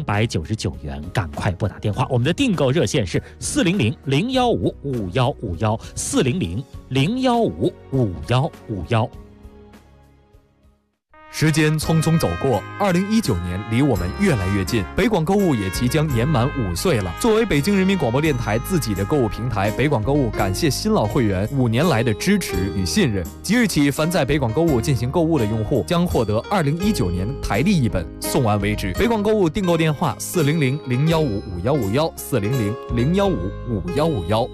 299元，赶快拨打电话，我们的订购热线是400-015-5151，400-015-5151。 时间匆匆走过，2019年离我们越来越近，北广购物也即将年满5岁了。作为北京人民广播电台自己的购物平台，北广购物感谢新老会员5年来的支持与信任。即日起，凡在北广购物进行购物的用户将获得2019年台历1本，送完为止。北广购物订购电话400-015-5151，400-015-5151。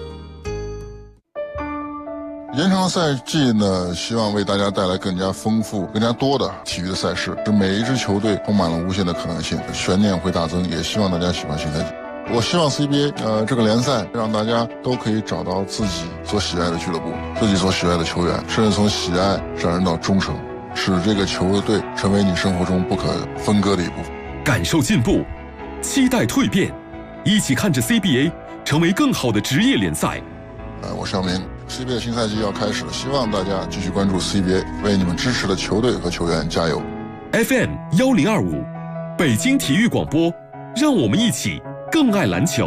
延长赛季呢，希望为大家带来更加丰富、更加多的体育的赛事，使每一支球队充满了无限的可能性，悬念会大增。也希望大家喜欢新赛季。我希望 CBA 这个联赛让大家都可以找到自己所喜爱的俱乐部、自己所喜爱的球员，甚至从喜爱上升到忠诚，使这个球队成为你生活中不可分割的一部分。 感受进步，期待蜕变，一起看着 CBA 成为更好的职业联赛。 我声明 CBA 新赛季要开始了，希望大家继续关注 CBA， 为你们支持的球队和球员加油。 FM 1025，北京体育广播，让我们一起更爱篮球。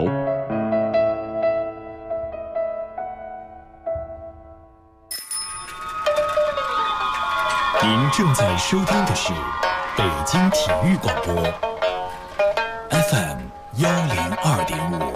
您正在收听的是北京体育广播 FM 102.5。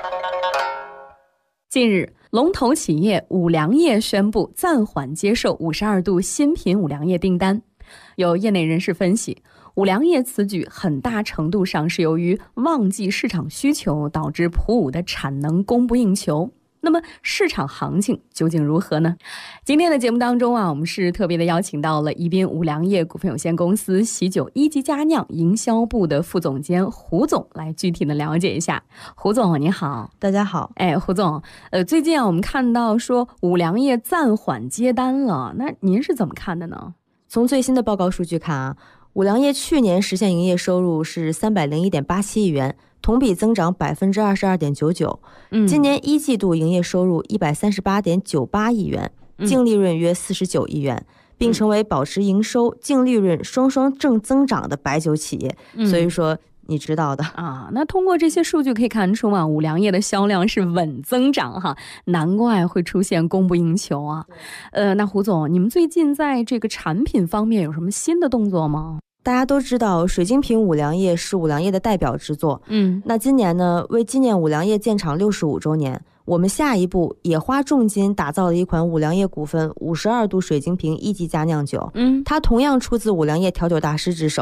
近日，龙头企业五粮液宣布暂缓接受52度新品五粮液订单。有业内人士分析，五粮液此举很大程度上是由于旺季市场需求导致普五的产能供不应求。那么市场行情究竟如何呢？今天的节目当中我们是特别的邀请到了宜宾五粮液股份有限公司喜酒一级佳酿营销部的副总监胡总来具体的了解一下。胡总你好。 大家好。 胡总，最近我们看到说五粮液暂缓接单了，那您是怎么看的呢？ 从最新的报告数据看五粮液去年实现营业收入是301.87亿元，同比增长22.99%。今年一季度营业收入138.98亿元，净利润约49亿元，并成为保持营收、净利润双双正增长的白酒企业。所以说你知道的那通过这些数据可以看出五粮液的销量是稳增长哈，难怪会出现供不应求啊。那胡总，你们最近在这个产品方面有什么新的动作吗？ 大家都知道水晶瓶五粮液是五粮液的代表之作。那今年呢，为纪念五粮液建厂65周年，我们下一步也花重金打造了一款五粮液股份52度水晶瓶一级佳酿酒。它同样出自五粮液调酒大师之手，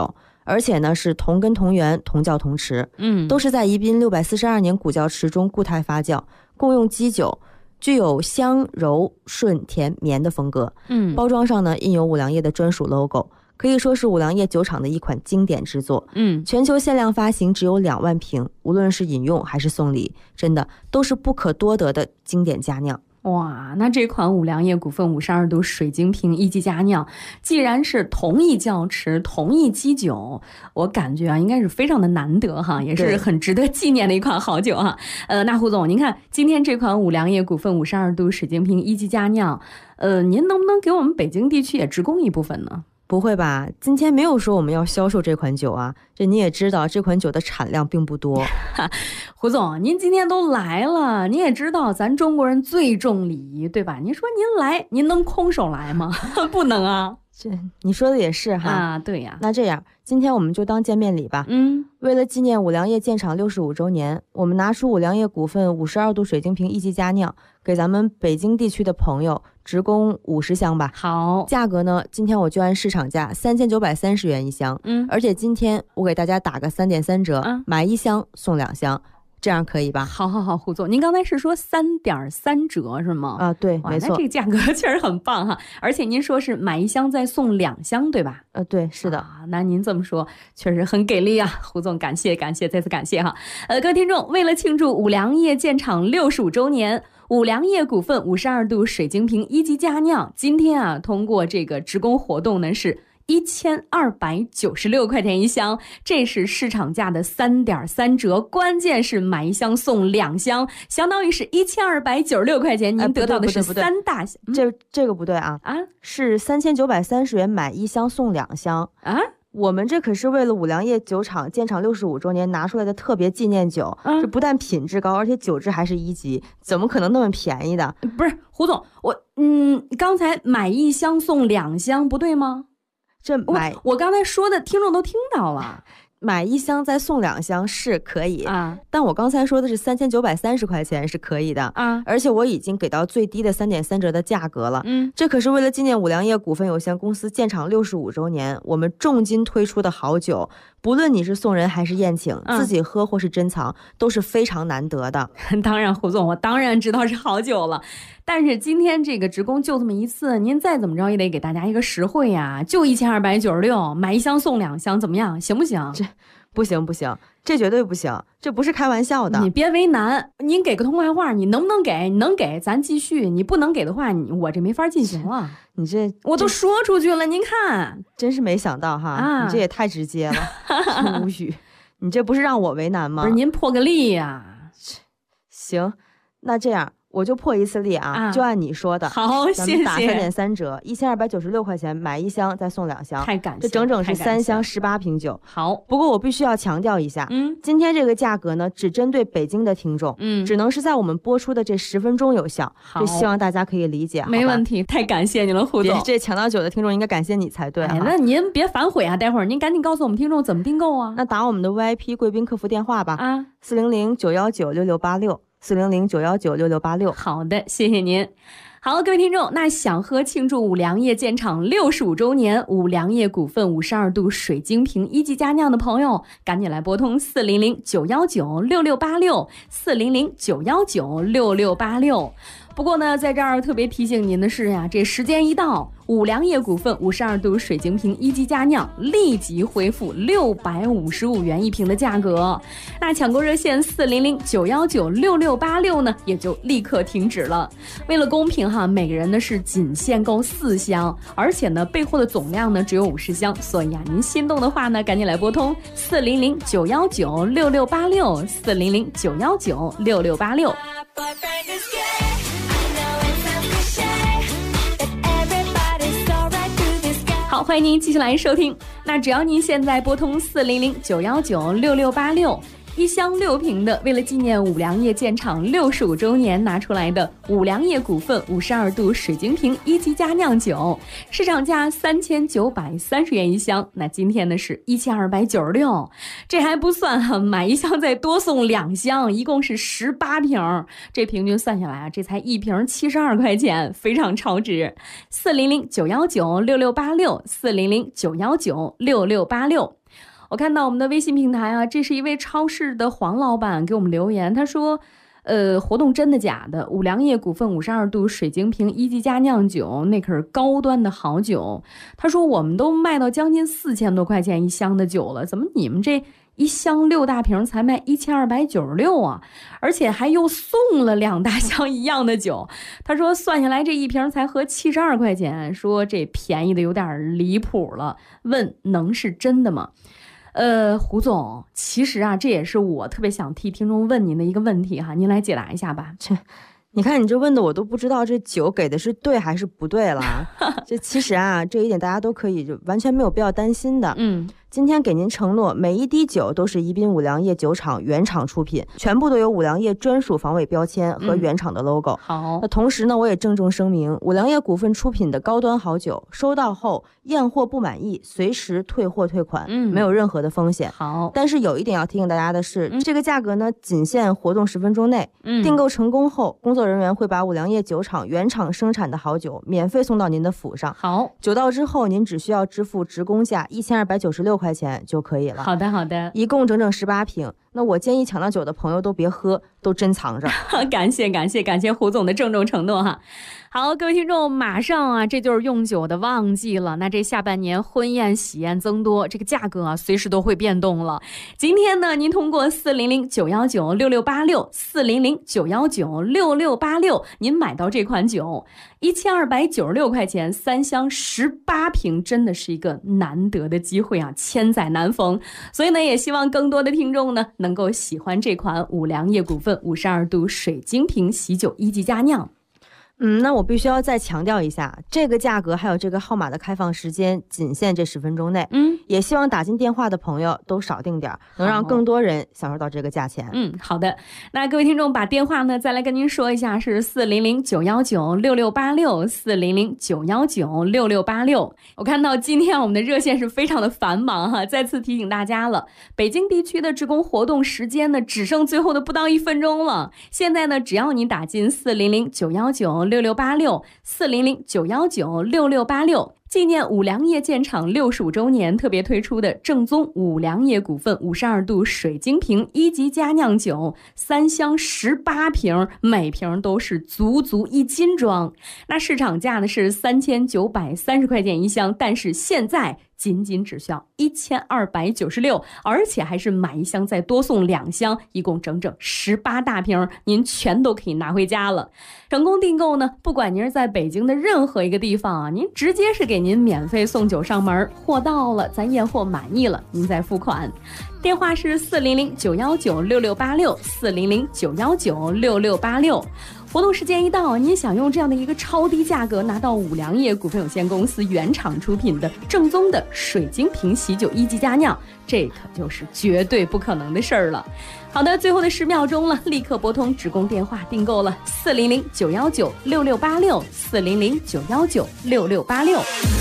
而且呢是同根同源、同窖同池，都是在宜宾642年古窖池中固态发酵，共用基酒，具有香、柔、顺、甜、绵的风格。包装上呢印有五粮液的专属 logo， 可以说是五粮液酒厂的一款经典之作。全球限量发行只有2万瓶，无论是饮用还是送礼，真的都是不可多得的经典佳酿。 哇，那这款五粮液股份52度水晶瓶一级佳酿，既然是同一窖池、同一基酒，我感觉啊，应该是非常的难得哈，也是很值得纪念的一款好酒哈。那胡总，您看今天这款五粮液股份52度水晶瓶一级佳酿，您能不能给我们北京地区也直供一部分呢？ 不会吧，今天没有说我们要销售这款酒啊，这你也知道这款酒的产量并不多。 胡总，您今天都来了，你也知道咱中国人最重礼仪，对吧？您说您来，您能空手来吗？不能啊。 这你说的也是哈。 啊，对呀。 那这样今天我们就当见面礼吧。为了纪念五粮液建厂65周年，我们拿出五粮液股份52度水晶瓶一级佳酿，给咱们北京地区的朋友直供50箱吧。 好， 价格呢，今天我就按市场价3930元一箱。而且今天我给大家打个3.3折，买1箱送2箱。这样可以吧？ 好，胡总，您刚才是说3.3折是吗？ 啊，对，没错。 那这个价格确实很棒哈，而且您说是买1箱再送2箱，对吧？ 对，是的。 那您这么说确实很给力啊，胡总，感谢，再次感谢哈。各位听众，为了庆祝五粮液建厂65周年，五粮液股份52度水晶瓶一级佳酿，今天啊，通过这个直供活动呢是1296块钱一箱，这是市场价的3.3折，关键是买1箱送2箱，相当于是1296块钱，您得到的是3大箱。 这个不对啊，是3930元买1箱送2箱啊。 我们这可是为了五粮液酒厂建厂65周年拿出来的特别纪念酒，这不但品质高，而且酒质还是1级，怎么可能那么便宜的？ 不是，胡总，刚才买1箱送2箱不对吗？我刚才说的听众都听到了， 买1箱再送2箱是可以啊，但我刚才说的是3930块钱是可以的啊，而且我已经给到最低的3.3折的价格了。这可是为了纪念五粮液股份有限公司建厂65周年，我们重金推出的好酒，不论你是送人还是宴请，自己喝或是珍藏，都是非常难得的。 当然，胡总，我当然知道是好酒了。但是今天这个直供就这么一次，您再怎么着也得给大家一个实惠呀，就1296，买1箱送2箱，怎么样？行不行？ 这不行，这绝对不行，这不是开玩笑的。 你别为难，您给个痛快话，你能不能给？你能给咱继续，你不能给的话，我这没法进行了。 你这我都说出去了，您看， 真是没想到哈，你这也太直接了，真无语。你这不是让我为难吗？ 不是，您破个例呀。 行，那这样。我就破一次例啊，就按你说的。 好，谢谢。 咱们打3.3折，1296块钱买1箱再送2箱， 太感谢， 这整整是3箱18瓶酒。 好， 不过我必须要强调一下，今天这个价格呢，只针对北京的听众，只能是在我们播出的这10分钟有效。这希望大家可以理解。 没问题，太感谢你了，胡总。 这抢到酒的听众应该感谢你才对。 那您别反悔啊，待会儿您赶紧告诉我们听众怎么订购啊。 那打我们的 VIP 贵宾客服电话吧，400-919-6686。400-919-6686。 好的，谢谢您。好，各位听众，那想喝庆祝五粮液建厂65周年五粮液股份52度水晶瓶一级佳酿的朋友，赶紧来拨通400-919-6686 400-919-6686。不过呢，在这儿特别提醒您的是呀，这时间一到，五粮液股份52度水晶瓶一级佳酿立即恢复655元一瓶的价格。那抢购热线400-919-6686呢，也就立刻停止了。为了公平哈，每个人呢是仅限购4箱，而且呢备货的总量呢只有50箱，所以啊，您心动的话呢，赶紧来拨通400-919-6686 400-919-6686。好，欢迎您继续来收听。那只要您现在拨通400-919-6686，一箱6瓶的，为了纪念五粮液建厂65周年拿出来的五粮液股份52度水晶瓶一级佳酿酒，市场价3930元一箱，那今天呢是1296，这还不算哈，买1箱再多送2箱，一共是18瓶，这平均算下来啊，这才1瓶72块钱，非常超值。400-919-6686 400-919-6686。 我看到我们的微信平台啊，这是一位超市的黄老板给我们留言，他说活动真的假的？五粮液股份52度水晶瓶1级佳酿酒，那可是高端的好酒。他说我们都卖到将近4000多块钱一箱的酒了，怎么你们这一箱6大瓶才卖1296啊？而且还又送了2大箱一样的酒。他说算下来这一瓶才合72块钱，说这便宜的有点离谱了，问能是真的吗？胡总，其实啊，这也是我特别想替听众问您的一个问题哈，您来解答一下吧。 你看你这问的我都不知道这酒给的是对还是不对了。这其实啊，这一点大家都可以就完全没有必要担心的。今天给您承诺，每一滴酒都是宜宾五粮液酒厂原厂出品，全部都有五粮液专属防伪标签和原厂的 logo。 好， 那同时呢，我也郑重声明，五粮液股份出品的高端好酒，收到后验货不满意，随时退货退款，没有任何的风险。 好， 但是有一点要提醒大家的是，这个价格呢，仅限活动10分钟内。订购成功后，工作人员会把五粮液酒厂原厂生产的好酒免费送到您的府上。 好， 酒到之后，您只需要支付职工价1296块钱就可以了。 好的，好的， 一共整整18瓶。那我建议抢到酒的朋友都别喝，都珍藏着。 感谢胡总的郑重承诺哈。好，各位听众，马上啊，这就是用酒的旺季了。那这下半年婚宴喜宴增多，这个价格啊，随时都会变动了。今天呢，您通过400-919-6686，400-919-6686，您买到这款酒，1296块钱，3箱18瓶，真的是一个难得的机会啊，千载难逢。所以呢，也希望更多的听众呢，能够喜欢这款五粮液股份52度水晶瓶喜酒1级佳酿。 那我必须要再强调一下，这个价格还有这个号码的开放时间仅限这10分钟内。也希望打进电话的朋友都少订点，能让更多人享受到这个价钱。 好的。那各位听众把电话呢再来跟您说一下，是400-919-6686，400-919-6686。我看到今天我们的热线是非常的繁忙哈，再次提醒大家了，北京地区的职工活动时间呢只剩最后的不到1分钟了。现在呢，只要你打进400-919-6686，400-919-6686，纪念五粮液建厂65周年特别推出的正宗五粮液股份52度水晶瓶1级佳酿酒，3箱18瓶，每瓶都是足1斤装。那市场价呢是3930块钱一箱，但是现在仅只需要1296，而且还是买一箱再多送2箱，一共整整18大瓶，您全都可以拿回家了。成功订购呢，不管您是在北京的任何一个地方啊，您直接是给您免费送酒上门，货到了咱验货满意了，您再付款。电话是400-919-6686，400-919-6686。活动时间一到，您想用这样的一个超低价格拿到五粮液股份有限公司原厂出品的正宗的水晶瓶喜酒1级佳酿，这可就是绝对不可能的事儿了。好的，最后的10秒钟了，立刻拨通职工电话订购了400-919-6686， 400-919-6686。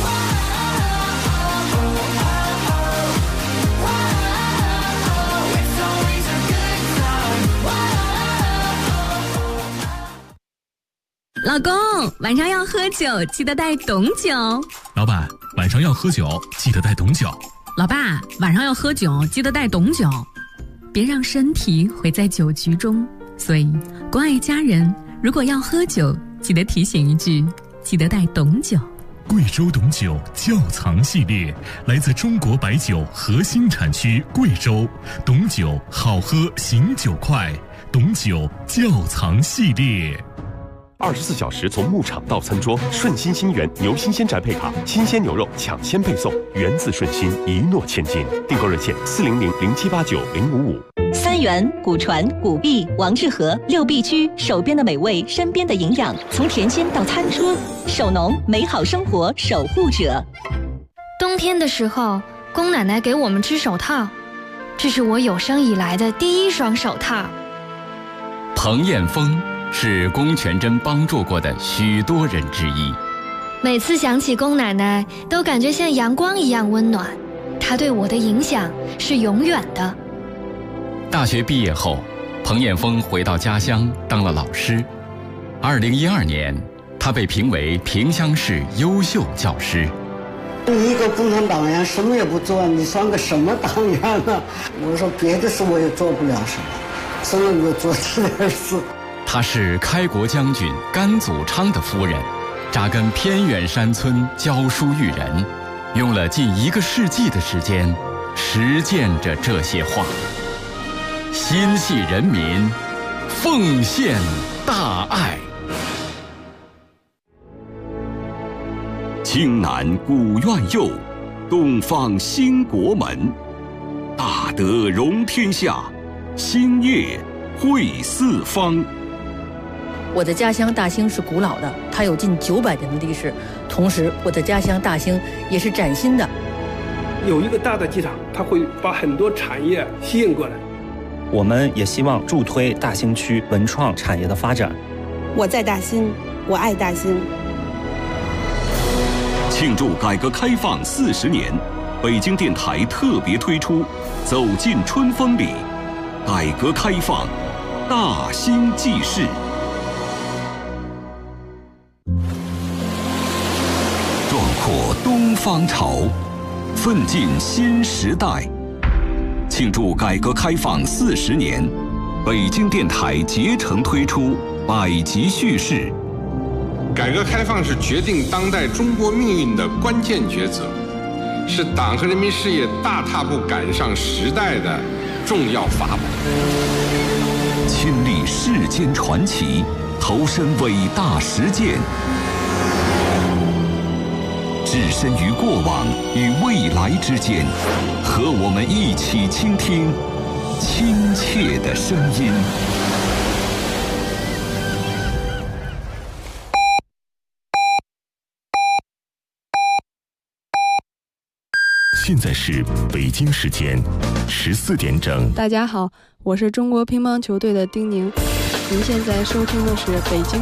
老公，晚上要喝酒，记得带董酒。 老板，晚上要喝酒，记得带董酒。 老爸，晚上要喝酒，记得带董酒。别让身体毁在酒局中。所以，关爱家人，如果要喝酒，记得提醒一句，记得带董酒。 贵州董酒窖藏系列，来自中国白酒核心产区贵州。董酒好喝，醒酒快。董酒窖藏系列。 24小时从牧场到餐桌，顺心新源牛新鲜宅配卡，新鲜牛肉抢先配送，源自顺心，一诺千金。订购热线400-0789-055。 三元、古传、古币、王致和6必居，手边的美味，身边的营养，从甜心到餐桌，手农美好生活守护者。 冬天的时候，宫奶奶给我们织手套，这是我有生以来的第1双手套。 彭艳峰是龚全珍帮助过的许多人之一。 每次想起龚奶奶，都感觉像阳光一样温暖。她对我的影响是永远的。 大学毕业后，彭艳峰回到家乡当了老师。2012年，他被评为萍乡市优秀教师。 你一个共产党员什么也不做，你算个什么党员呢？我说别的事我也做不了什么，只能够做这点事。 她是开国将军甘祖昌的夫人，扎根偏远山村教书育人，用了近1个世纪的时间实践着这些话。心系人民，奉献大爱。 京南古院右，东方兴国门。大德容天下，兴业惠四方。 我的家乡大兴是古老的，它有近900年的历史。同时，我的家乡大兴也是崭新的。 有一个大的机场，它会把很多产业吸引过来。 我们也希望助推大兴区文创产业的发展。 我在大兴，我爱大兴。 庆祝改革开放40年，北京电台特别推出《走进春风里》，改革开放大兴纪事。壮阔东方潮，奋进新时代。庆祝改革开放40年，北京电台竭诚推出100集叙事。 改革开放是决定当代中国命运的关键抉择，是党和人民事业大踏步赶上时代的重要法宝。 亲历世间传奇，投身伟大实践，置身于过往与未来之间，和我们一起倾听亲切的声音。现在是北京时间14点整。 大家好，我是中国乒乓球队的丁宁。您现在收听的是北京